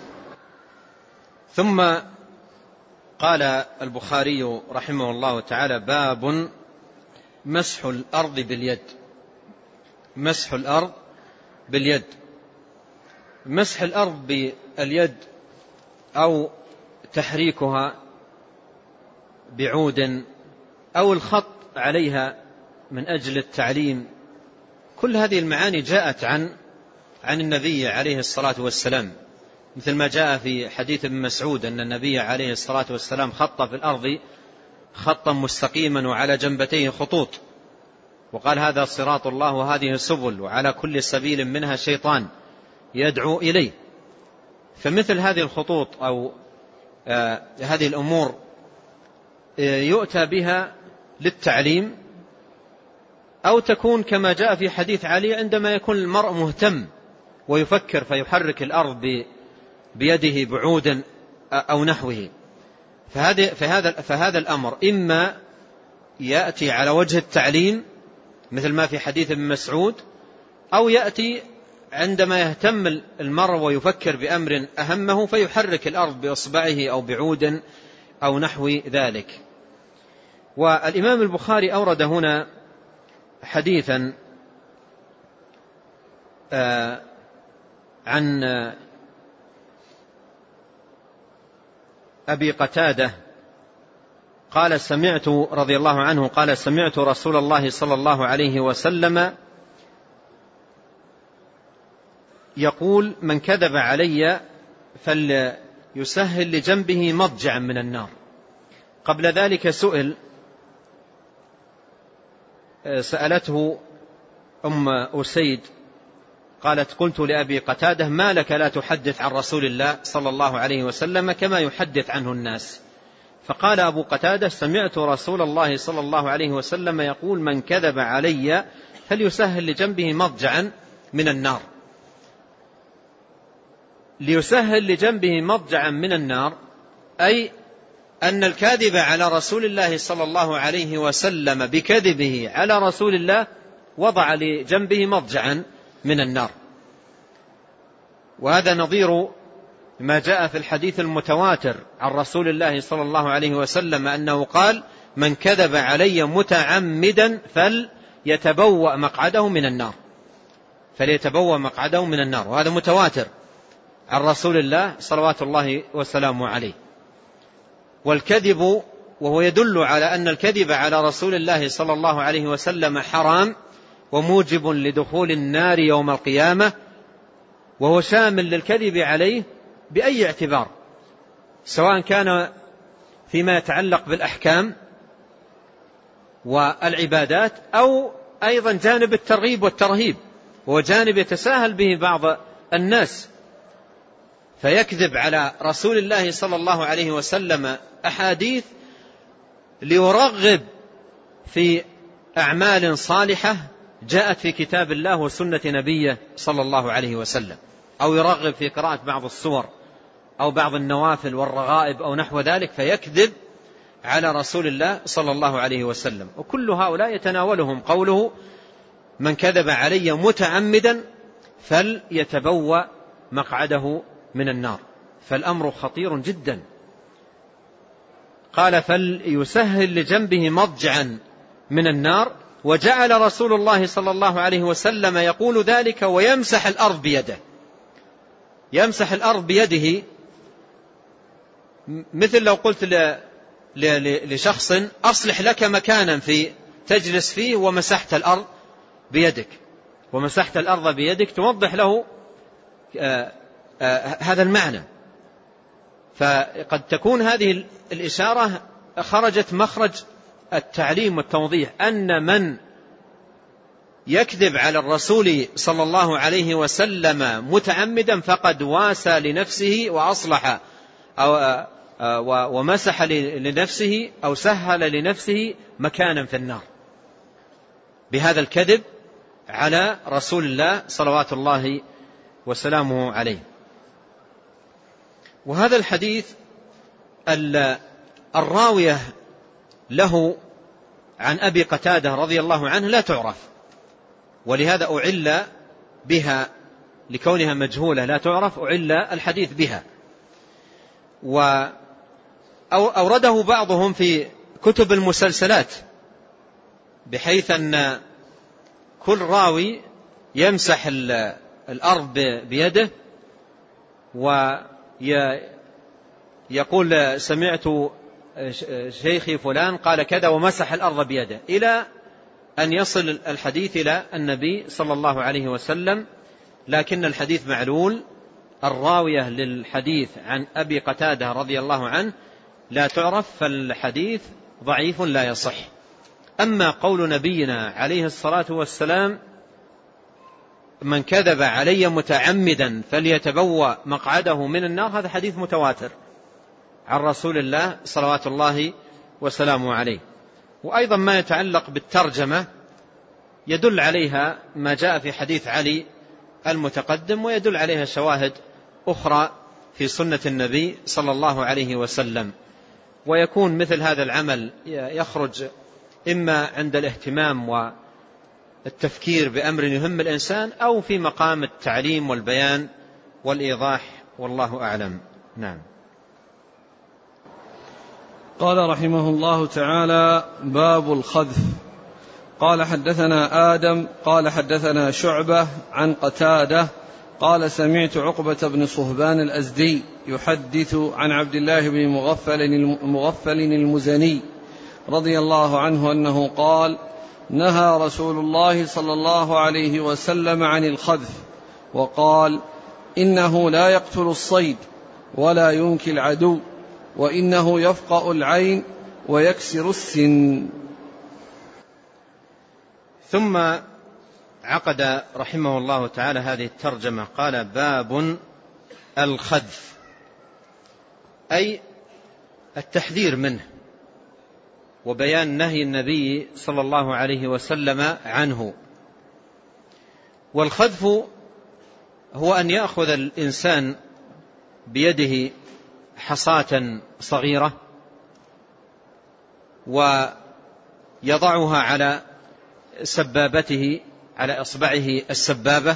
ثم قال البخاري رحمه الله تعالى: باب مسح الأرض باليد. مسح الأرض باليد. مسح الأرض باليد أو تحريكها بعود أو الخط عليها من أجل التعليم، كل هذه المعاني جاءت عن عن النبي عليه الصلاة والسلام، مثل ما جاء في حديث ابن مسعود أن النبي عليه الصلاة والسلام خط في الأرض خطا مستقيما وعلى جنبتيه خطوط، وقال: هذا صراط الله وهذه سبل وعلى كل سبيل منها شيطان يدعو إليه. فمثل هذه الخطوط أو آه هذه الأمور آه يؤتى بها للتعليم، أو تكون كما جاء في حديث علي عندما يكون المرء مهتم ويفكر فيحرك الأرض بيده بعودا أو نحوه. فهذا, فهذا, فهذا الأمر إما يأتي على وجه التعليم مثل ما في حديث ابن مسعود، أو يأتي عندما يهتم المرء ويفكر بأمر أهمه فيحرك الأرض بإصبعه أو بعود أو نحو ذلك. والإمام البخاري أورد هنا حديثا آه عن أبي قتادة قال سمعت رضي الله عنه قال سمعت رسول الله صلى الله عليه وسلم يقول: من كذب علي فليسهل لجنبه مضجعا من النار. قبل ذلك سئل سألته أم أسيد قالت: قلت لأبي قتادة: ما لك لا تحدث عن رسول الله صلى الله عليه وسلم كما يحدث عنه الناس؟ فقال أبو قتادة: سمعت رسول الله صلى الله عليه وسلم يقول: من كذب علي فليسهل لجنبه مضجعا من النار. ليسهل لجنبه مضجعا من النار أي أن الكاذب على رسول الله صلى الله عليه وسلم بكذبه على رسول الله وضع لجنبه مضجعا من النار. وهذا نظير ما جاء في الحديث المتواتر عن رسول الله صلى الله عليه وسلم أنه قال: من كذب علي متعمدا فليتبوأ مقعده من النار. فليتبوأ مقعده من النار. وهذا متواتر عن رسول الله صلوات الله وسلامه عليه. والكذب، وهو يدل على أن الكذب على رسول الله صلى الله عليه وسلم حرام وموجب لدخول النار يوم القيامة، وهو شامل للكذب عليه بأي اعتبار، سواء كان فيما يتعلق بالأحكام والعبادات أو أيضا جانب الترغيب والترهيب، وهو جانب يتساهل به بعض الناس، فيكذب على رسول الله صلى الله عليه وسلم أحاديث ليرغب في أعمال صالحة جاءت في كتاب الله وسنة نبيه صلى الله عليه وسلم، أو يرغب في قراءة بعض السور أو بعض النوافل والرغائب أو نحو ذلك، فيكذب على رسول الله صلى الله عليه وسلم. وكل هؤلاء يتناولهم قوله: من كذب علي متعمدا فليتبوأ مقعده من النار. فالأمر خطير جدا. قال: فليسهل لجنبه مضجعا من النار. وجعل رسول الله صلى الله عليه وسلم يقول ذلك ويمسح الأرض بيده. يمسح الأرض بيده مثل لو قلت لشخص: أصلح لك مكانا في تجلس فيه ومسحت الأرض بيدك، ومسحت الأرض بيدك، توضح له آآ آآ هذا المعنى. فقد تكون هذه الإشارة خرجت مخرج التعليم والتوضيح، أن من يكذب على الرسول صلى الله عليه وسلم متعمدا فقد واسى لنفسه وأصلح أو ومسح لنفسه أو سهل لنفسه مكانا في النار بهذا الكذب على رسول الله صلوات الله وسلامه عليه. وهذا الحديث الراوية له عن أبي قتادة رضي الله عنه لا تعرف، ولهذا أعل بها لكونها مجهولة لا تعرف، أعل الحديث بها. وأورده بعضهم في كتب المسلسلات بحيث أن كل راوي يمسح الأرض بيده ويقول سمعت شيخي فلان قال كذا ومسح الأرض بيده، إلى أن يصل الحديث إلى النبي صلى الله عليه وسلم، لكن الحديث معلول. الراوية للحديث عن أبي قتادة رضي الله عنه لا تعرف، فالحديث ضعيف لا يصح. أما قول نبينا عليه الصلاة والسلام من كذب علي متعمدا فليتبوأ مقعده من النار، هذا حديث متواتر عن رسول الله صلوات الله وسلامه عليه. وأيضا ما يتعلق بالترجمة يدل عليها ما جاء في حديث علي المتقدم، ويدل عليها شواهد أخرى في سنة النبي صلى الله عليه وسلم. ويكون مثل هذا العمل يخرج إما عند الاهتمام والتفكير بأمر يهم الإنسان، أو في مقام التعليم والبيان والإيضاح، والله أعلم. نعم. قال رحمه الله تعالى: باب الخذف. قال حدثنا آدم قال حدثنا شعبة عن قتادة قال سمعت عقبة بن صهبان الأزدي يحدث عن عبد الله بن مغفل, مغفل المزني رضي الله عنه أنه قال: نهى رسول الله صلى الله عليه وسلم عن الخذف، وقال: إنه لا يقتل الصيد ولا ينكي العدو، وإنه يفقأ العين ويكسر السن. ثم عقد رحمه الله تعالى هذه الترجمة، قال: باب الخذف، أي التحذير منه وبيان نهي النبي صلى الله عليه وسلم عنه. والخذف هو أن يأخذ الإنسان بيده حصاة صغيرة ويضعها على سبابته، على إصبعه السبابة،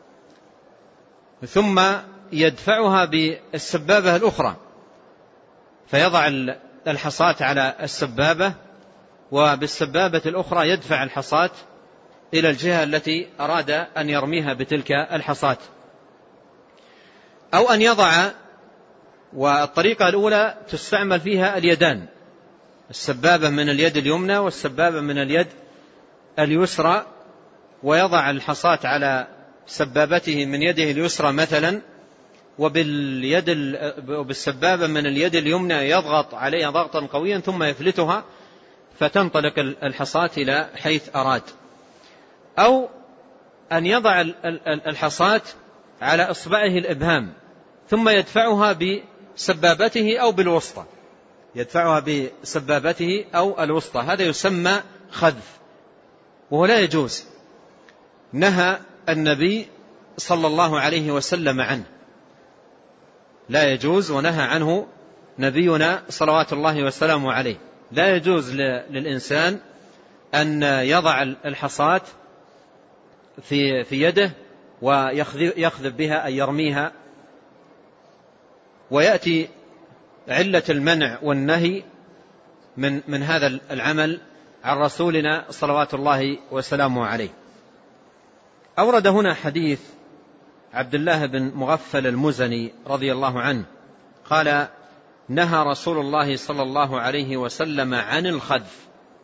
ثم يدفعها بالسبابة الأخرى، فيضع الحصاة على السبابة، وبالسبابة الأخرى يدفع الحصاة إلى الجهة التي أراد أن يرميها بتلك الحصاة. أو أن يضع، والطريقة الأولى تستعمل فيها اليدان، السبابة من اليد اليمنى والسبابة من اليد اليسرى، ويضع الحصاة على سبابته من يده اليسرى مثلا، وباليد وبالسبابة من اليد اليمنى يضغط عليها ضغطا قويا ثم يفلتها فتنطلق الحصاة إلى حيث أراد. أو أن يضع الحصاة على إصبعه الإبهام ثم يدفعها بسبابته أو بالوسطى، يدفعها بسبابته أو الوسطى، هذا يسمى خذف، وهو لا يجوز، نهى النبي صلى الله عليه وسلم عنه، لا يجوز ونهى عنه نبينا صلوات الله وسلامه عليه. لا يجوز للإنسان أن يضع الحصاة في في يده ويخذف بها أن يرميها. ويأتي علة المنع والنهي من من هذا العمل عن رسولنا صلوات الله وسلامه عليه. أورد هنا حديث عبد الله بن مغفل المزني رضي الله عنه قال: نهى رسول الله صلى الله عليه وسلم عن الخذف،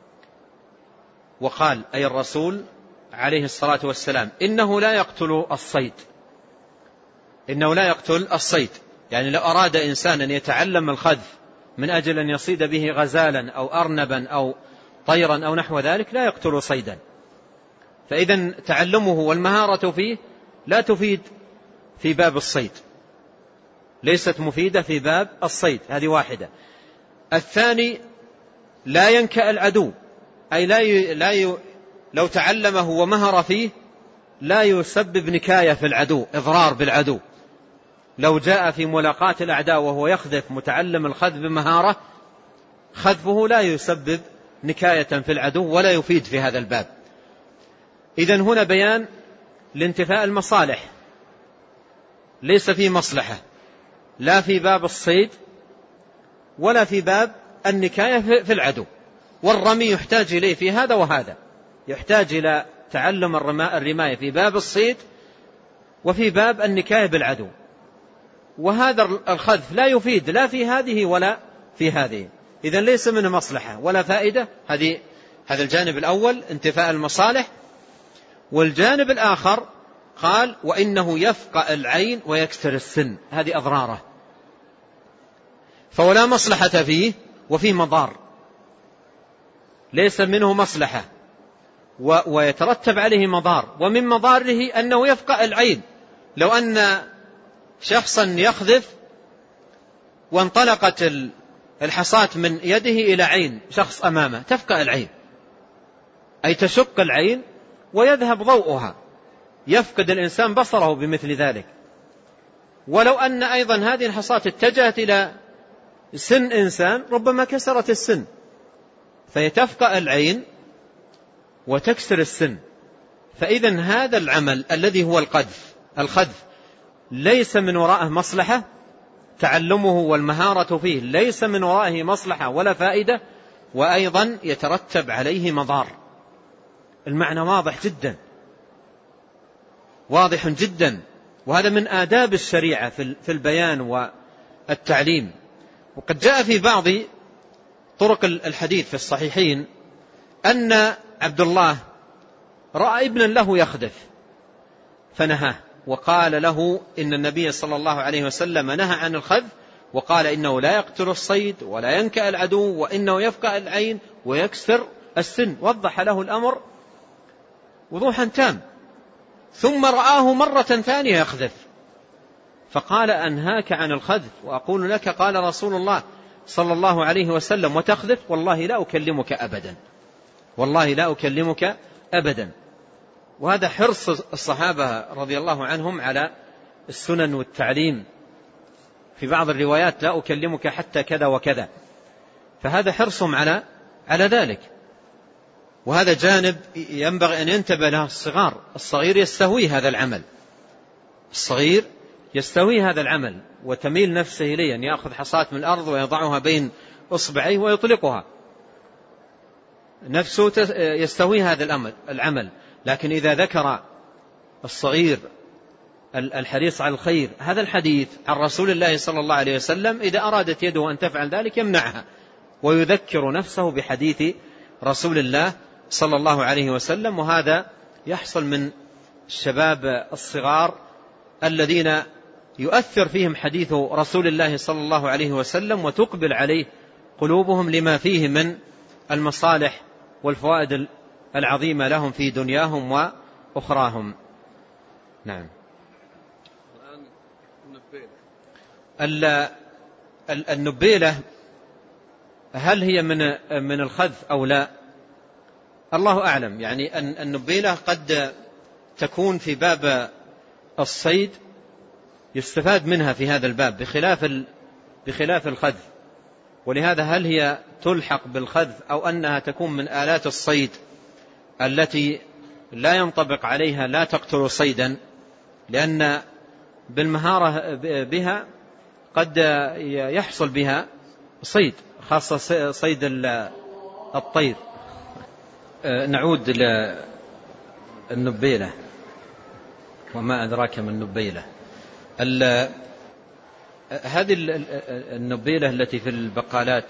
وقال أي الرسول عليه الصلاة والسلام: إنه لا يقتل الصيد، إنه لا يقتل الصيد، يعني لو أراد إنسان أن يتعلم الخذف من أجل أن يصيد به غزالا أو أرنبا أو طيرا أو نحو ذلك لا يقتل صيدا. فإذا تعلمه والمهارة فيه لا تفيد في باب الصيد، ليست مفيدة في باب الصيد، هذه واحدة. الثاني لا ينكأ العدو، أي لا ي... لا ي... لو تعلمه ومهر فيه لا يسبب نكاية في العدو، إضرار بالعدو. لو جاء في ملاقاة الأعداء وهو يخذف متعلم الخذف بمهارة، خذفه لا يسبب نكاية في العدو ولا يفيد في هذا الباب. إذن هنا بيان لانتفاء المصالح، ليس في مصلحة لا في باب الصيد ولا في باب النكاية في العدو، والرمي يحتاج إليه في هذا وهذا، يحتاج إلى تعلم الرماية في باب الصيد وفي باب النكاية بالعدو، وهذا الخذف لا يفيد لا في هذه ولا في هذه، إذن ليس منه مصلحة ولا فائدة. هذه هذا الجانب الأول انتفاء المصالح. والجانب الآخر قال وإنه يفقأ العين ويكسر السن، هذه أضراره، فولا مصلحة فيه وفي مضار، ليس منه مصلحة ويترتب عليه مضار، ومن مضاره أنه يفقأ العين. لو أن شخصا يخذف وانطلقت الحصاة من يده إلى عين شخص أمامه تفقأ العين، أي تشق العين ويذهب ضوءها، يفقد الإنسان بصره بمثل ذلك. ولو أن أيضا هذه الحصاة اتجهت إلى سن إنسان ربما كسرت السن، فيتفقأ العين وتكسر السن. فإذا هذا العمل الذي هو القذف الخذف ليس من وراءه مصلحة، تعلمه والمهارة فيه ليس من ورائه مصلحة ولا فائدة، وأيضا يترتب عليه مضار. المعنى واضح جدا، واضح جدا، وهذا من آداب الشريعة في البيان والتعليم. وقد جاء في بعض طرق الحديث في الصحيحين أن عبد الله رأى ابنا له يخذف فنهاه، وقال له إن النبي صلى الله عليه وسلم نهى عن الخذف، وقال إنه لا يقتل الصيد ولا ينكأ العدو، وإنه يفقأ العين ويكسر السن. وضح له الأمر وضوحا تام. ثم رآه مرة ثانية يخذف فقال أنهاك عن الخذف وأقول لك قال رسول الله صلى الله عليه وسلم وتخذف؟ والله لا أكلمك أبدا، والله لا أكلمك أبدا. وهذا حرص الصحابة رضي الله عنهم على السنن والتعليم. في بعض الروايات لا أكلمك حتى كذا وكذا، فهذا حرصهم على على ذلك. وهذا جانب ينبغي أن ينتبه له الصغار. الصغير يستهوي هذا العمل، الصغير يستهوي هذا العمل وتميل نفسه إليه، أن يأخذ حصاة من الأرض ويضعها بين أصبعيه ويطلقها، نفسه يستهوي هذا العمل. لكن إذا ذكر الصغير الحريص على الخير هذا الحديث عن رسول الله صلى الله عليه وسلم، إذا أرادت يده أن تفعل ذلك يمنعها ويذكر نفسه بحديث رسول الله صلى الله عليه وسلم. وهذا يحصل من الشباب الصغار الذين يؤثر فيهم حديث رسول الله صلى الله عليه وسلم وتقبل عليه قلوبهم لما فيه من المصالح والفوائد العظيمة لهم في دنياهم وأخراهم. نعم. النبيلة هل هي من من الخذف أو لا؟ الله أعلم. يعني النبيلة قد تكون في باب الصيد يستفاد منها في هذا الباب بخلاف بخلاف الخذف. ولهذا هل هي تلحق بالخذف أو أنها تكون من آلات الصيد التي لا ينطبق عليها لا تقتل صيدا، لأن بالمهارة بها قد يحصل بها صيد، خاصة صيد الطير. نعود للنبيلة وما أدراك من النبيلة. هذه النبيلة التي في البقالات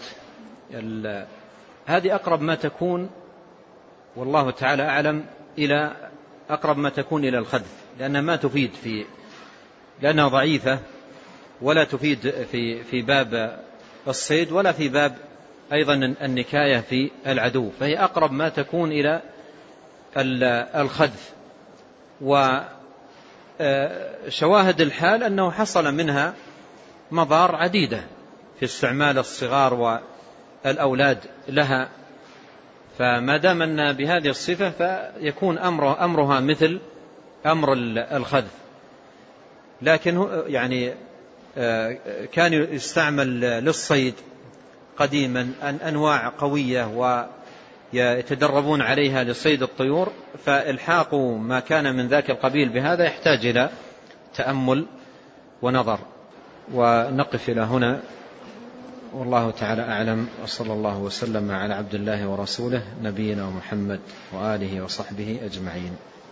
هذه أقرب ما تكون، والله تعالى أعلم، إلى أقرب ما تكون إلى الخذف، لأنها ما تفيد في لأنها ضعيفة ولا تفيد في في باب الصيد ولا في باب أيضا النكاية في العدو، فهي أقرب ما تكون إلى الخذف. وشواهد الحال أنه حصل منها مضار عديدة في استعمال الصغار والأولاد لها، فما دام أن بهذه الصفة فيكون أمره أمرها مثل أمر الخذف. لكن يعني كان يستعمل للصيد قديما أنواع قوية يتدربون عليها لصيد الطيور، فإلحاق ما كان من ذاك القبيل بهذا يحتاج إلى تأمل ونظر. ونقف إلى هنا، والله تعالى أعلم، وصلى الله وسلم على عبد الله ورسوله نبينا محمد وآله وصحبه أجمعين.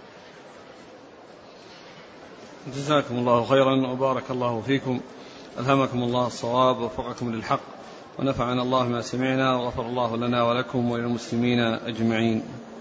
جزاكم الله خيرا وبارك الله فيكم، ألهمكم الله الصواب ووفقكم للحق، ونفعنا الله ما سمعنا، وغفر الله لنا ولكم وللمسلمين أجمعين.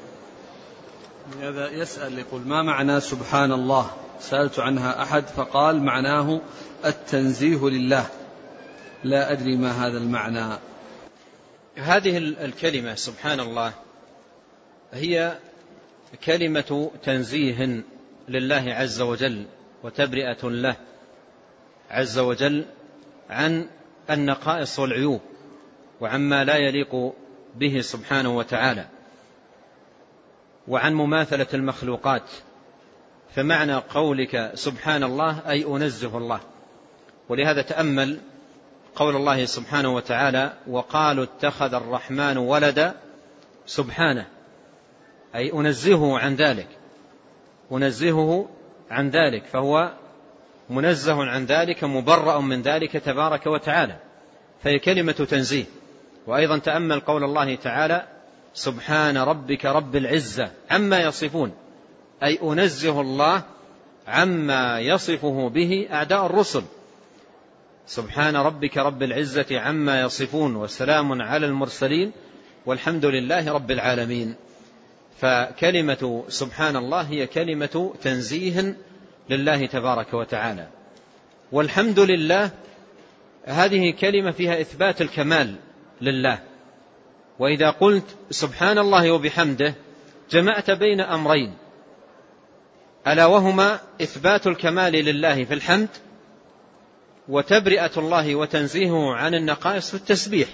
هذا يسأل يقول: ما معنى سبحان الله؟ سألت عنها أحد فقال معناه التنزيه لله، لا أدري ما هذا المعنى. هذه الكلمة سبحان الله هي كلمة تنزيه لله عز وجل وتبرئة له عز وجل عن النقائص والعيوب وعما لا يليق به سبحانه وتعالى، وعن مماثلة المخلوقات. فمعنى قولك سبحان الله أي أنزه الله. ولهذا تأمل قول الله سبحانه وتعالى: وقالوا اتخذ الرحمن ولدا سبحانه، أي أنزهه عن ذلك، أنزهه عن ذلك، فهو منزه عن ذلك مبرأ من ذلك تبارك وتعالى، فهي كلمة تنزيه. وأيضا تأمل قول الله تعالى: سبحان ربك رب العزة عما يصفون، أي أنزه الله عما يصفه به أعداء الرسل. سبحان ربك رب العزة عما يصفون وسلام على المرسلين والحمد لله رب العالمين. فكلمة سبحان الله هي كلمة تنزيه لله تبارك وتعالى. والحمد لله هذه كلمة فيها إثبات الكمال لله. وإذا قلت سبحان الله وبحمده جمعت بين أمرين، ألا وهما إثبات الكمال لله في الحمد، وتبرئة الله وتنزيهه عن النقائص في التسبيح.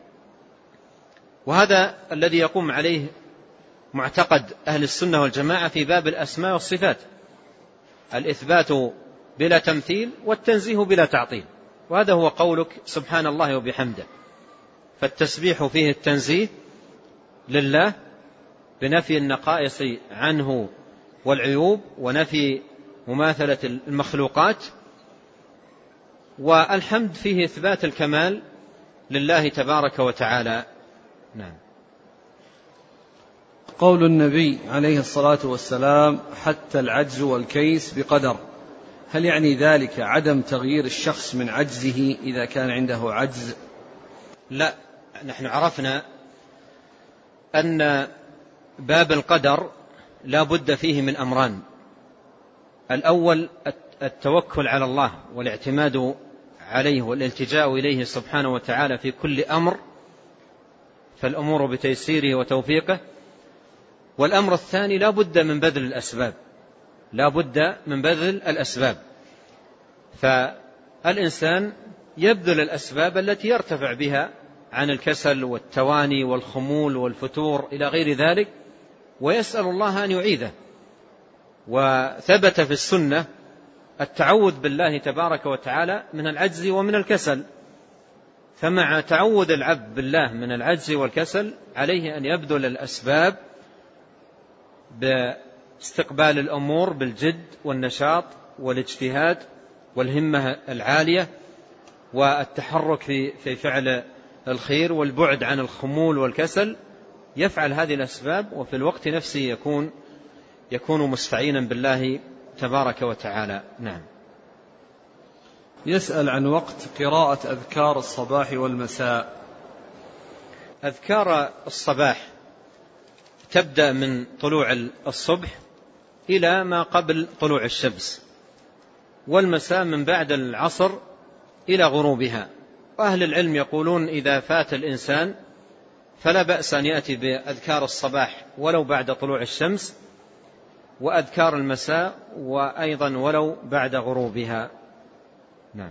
وهذا الذي يقوم عليه معتقد أهل السنة والجماعة في باب الأسماء والصفات: الإثبات بلا تمثيل والتنزيه بلا تعطيل. وهذا هو قولك سبحان الله وبحمده. فالتسبيح فيه التنزيه لله بنفي النقائص عنه والعيوب ونفي مماثلة المخلوقات، والحمد فيه إثبات الكمال لله تبارك وتعالى. نعم. قول النبي عليه الصلاة والسلام: حتى العجز والكيس بقدر، هل يعني ذلك عدم تغيير الشخص من عجزه إذا كان عنده عجز؟ لا، نحن عرفنا أن باب القدر لا بد فيه من أمران: الأول التوكل على الله والاعتماد عليه والالتجاء إليه سبحانه وتعالى في كل أمر، فالأمور بتيسيره وتوفيقه. والأمر الثاني لا بد من بذل الأسباب، لا بد من بذل الأسباب. فالإنسان يبذل الأسباب التي يرتفع بها عن الكسل والتواني والخمول والفتور إلى غير ذلك، ويسأل الله أن يعيذه. وثبت في السنة التعوذ بالله تبارك وتعالى من العجز ومن الكسل. فمع تعوذ العبد بالله من العجز والكسل عليه أن يبذل الأسباب باستقبال الأمور بالجد والنشاط والاجتهاد والهمة العالية والتحرك في فعل الخير والبعد عن الخمول والكسل. يفعل هذه الأسباب وفي الوقت نفسه يكون يكون مستعينا بالله تبارك وتعالى. نعم. يسأل عن وقت قراءة أذكار الصباح والمساء. أذكار الصباح تبدأ من طلوع الصبح إلى ما قبل طلوع الشمس، والمساء من بعد العصر إلى غروبها. وأهل العلم يقولون إذا فات الإنسان فلا بأس أن يأتي بأذكار الصباح ولو بعد طلوع الشمس، وأذكار المساء وأيضا ولو بعد غروبها. نعم.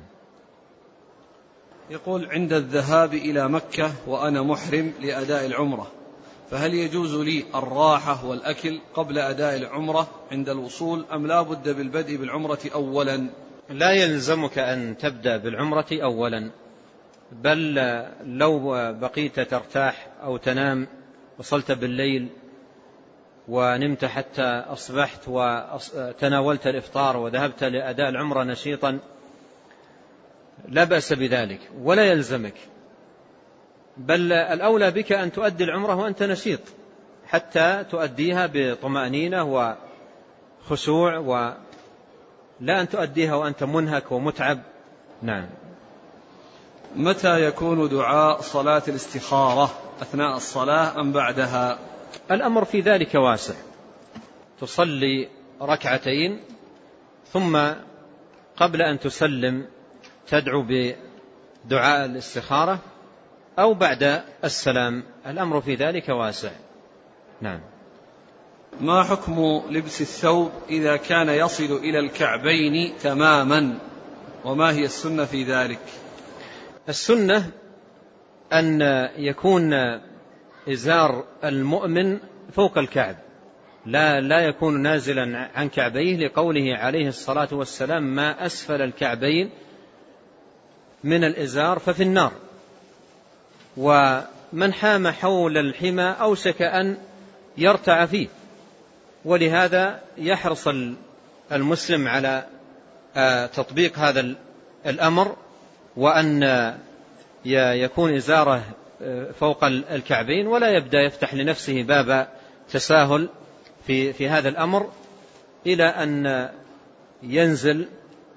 يقول: عند الذهاب إلى مكة وأنا محرم لأداء العمرة، فهل يجوز لي الراحة والأكل قبل أداء العمرة عند الوصول، أم لا بد بالبدء بالعمرة أولا؟ لا يلزمك أن تبدأ بالعمرة أولا، بل لو بقيت ترتاح أو تنام وصلت بالليل ونمت حتى أصبحت وتناولت الإفطار وذهبت لأداء العمرة نشيطا، لا بأس بذلك ولا يلزمك، بل الأولى بك أن تؤدي العمرة وأنت نشيط حتى تؤديها بطمأنينة وخشوع، ولا أن تؤديها وأنت منهك ومتعب. نعم. متى يكون دعاء صلاة الاستخارة؟ أثناء الصلاة أم بعدها؟ الأمر في ذلك واسع، تصلي ركعتين ثم قبل أن تسلم تدعو بدعاء الاستخارة أو بعد السلام، الأمر في ذلك واسع. نعم. ما حكم لبس الثوب إذا كان يصل إلى الكعبين تماما، وما هي السنة في ذلك؟ السنة أن يكون إزار المؤمن فوق الكعب، لا لا يكون نازلا عن كعبيه، لقوله عليه الصلاة والسلام: ما أسفل الكعبين من الإزار ففي النار. ومن حام حول الحمى أوشك أن يرتع فيه، ولهذا يحرص المسلم على تطبيق هذا الأمر، وأن يكون إزاره فوق الكعبين، ولا يبدأ يفتح لنفسه باب تساهل في في هذا الأمر إلى أن ينزل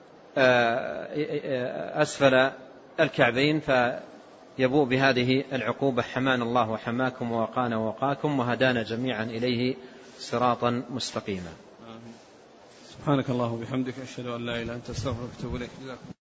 أسفل الكعبين فيبوء بهذه العقوبة. حمانا الله وحماكم ووقانا ووقاكم وهدانا جميعا إليه صراطا مستقيما. سبحانك الله وبحمدك، أشهد أن لا إله إلا أنت، أستغفرك وأتوب إليك.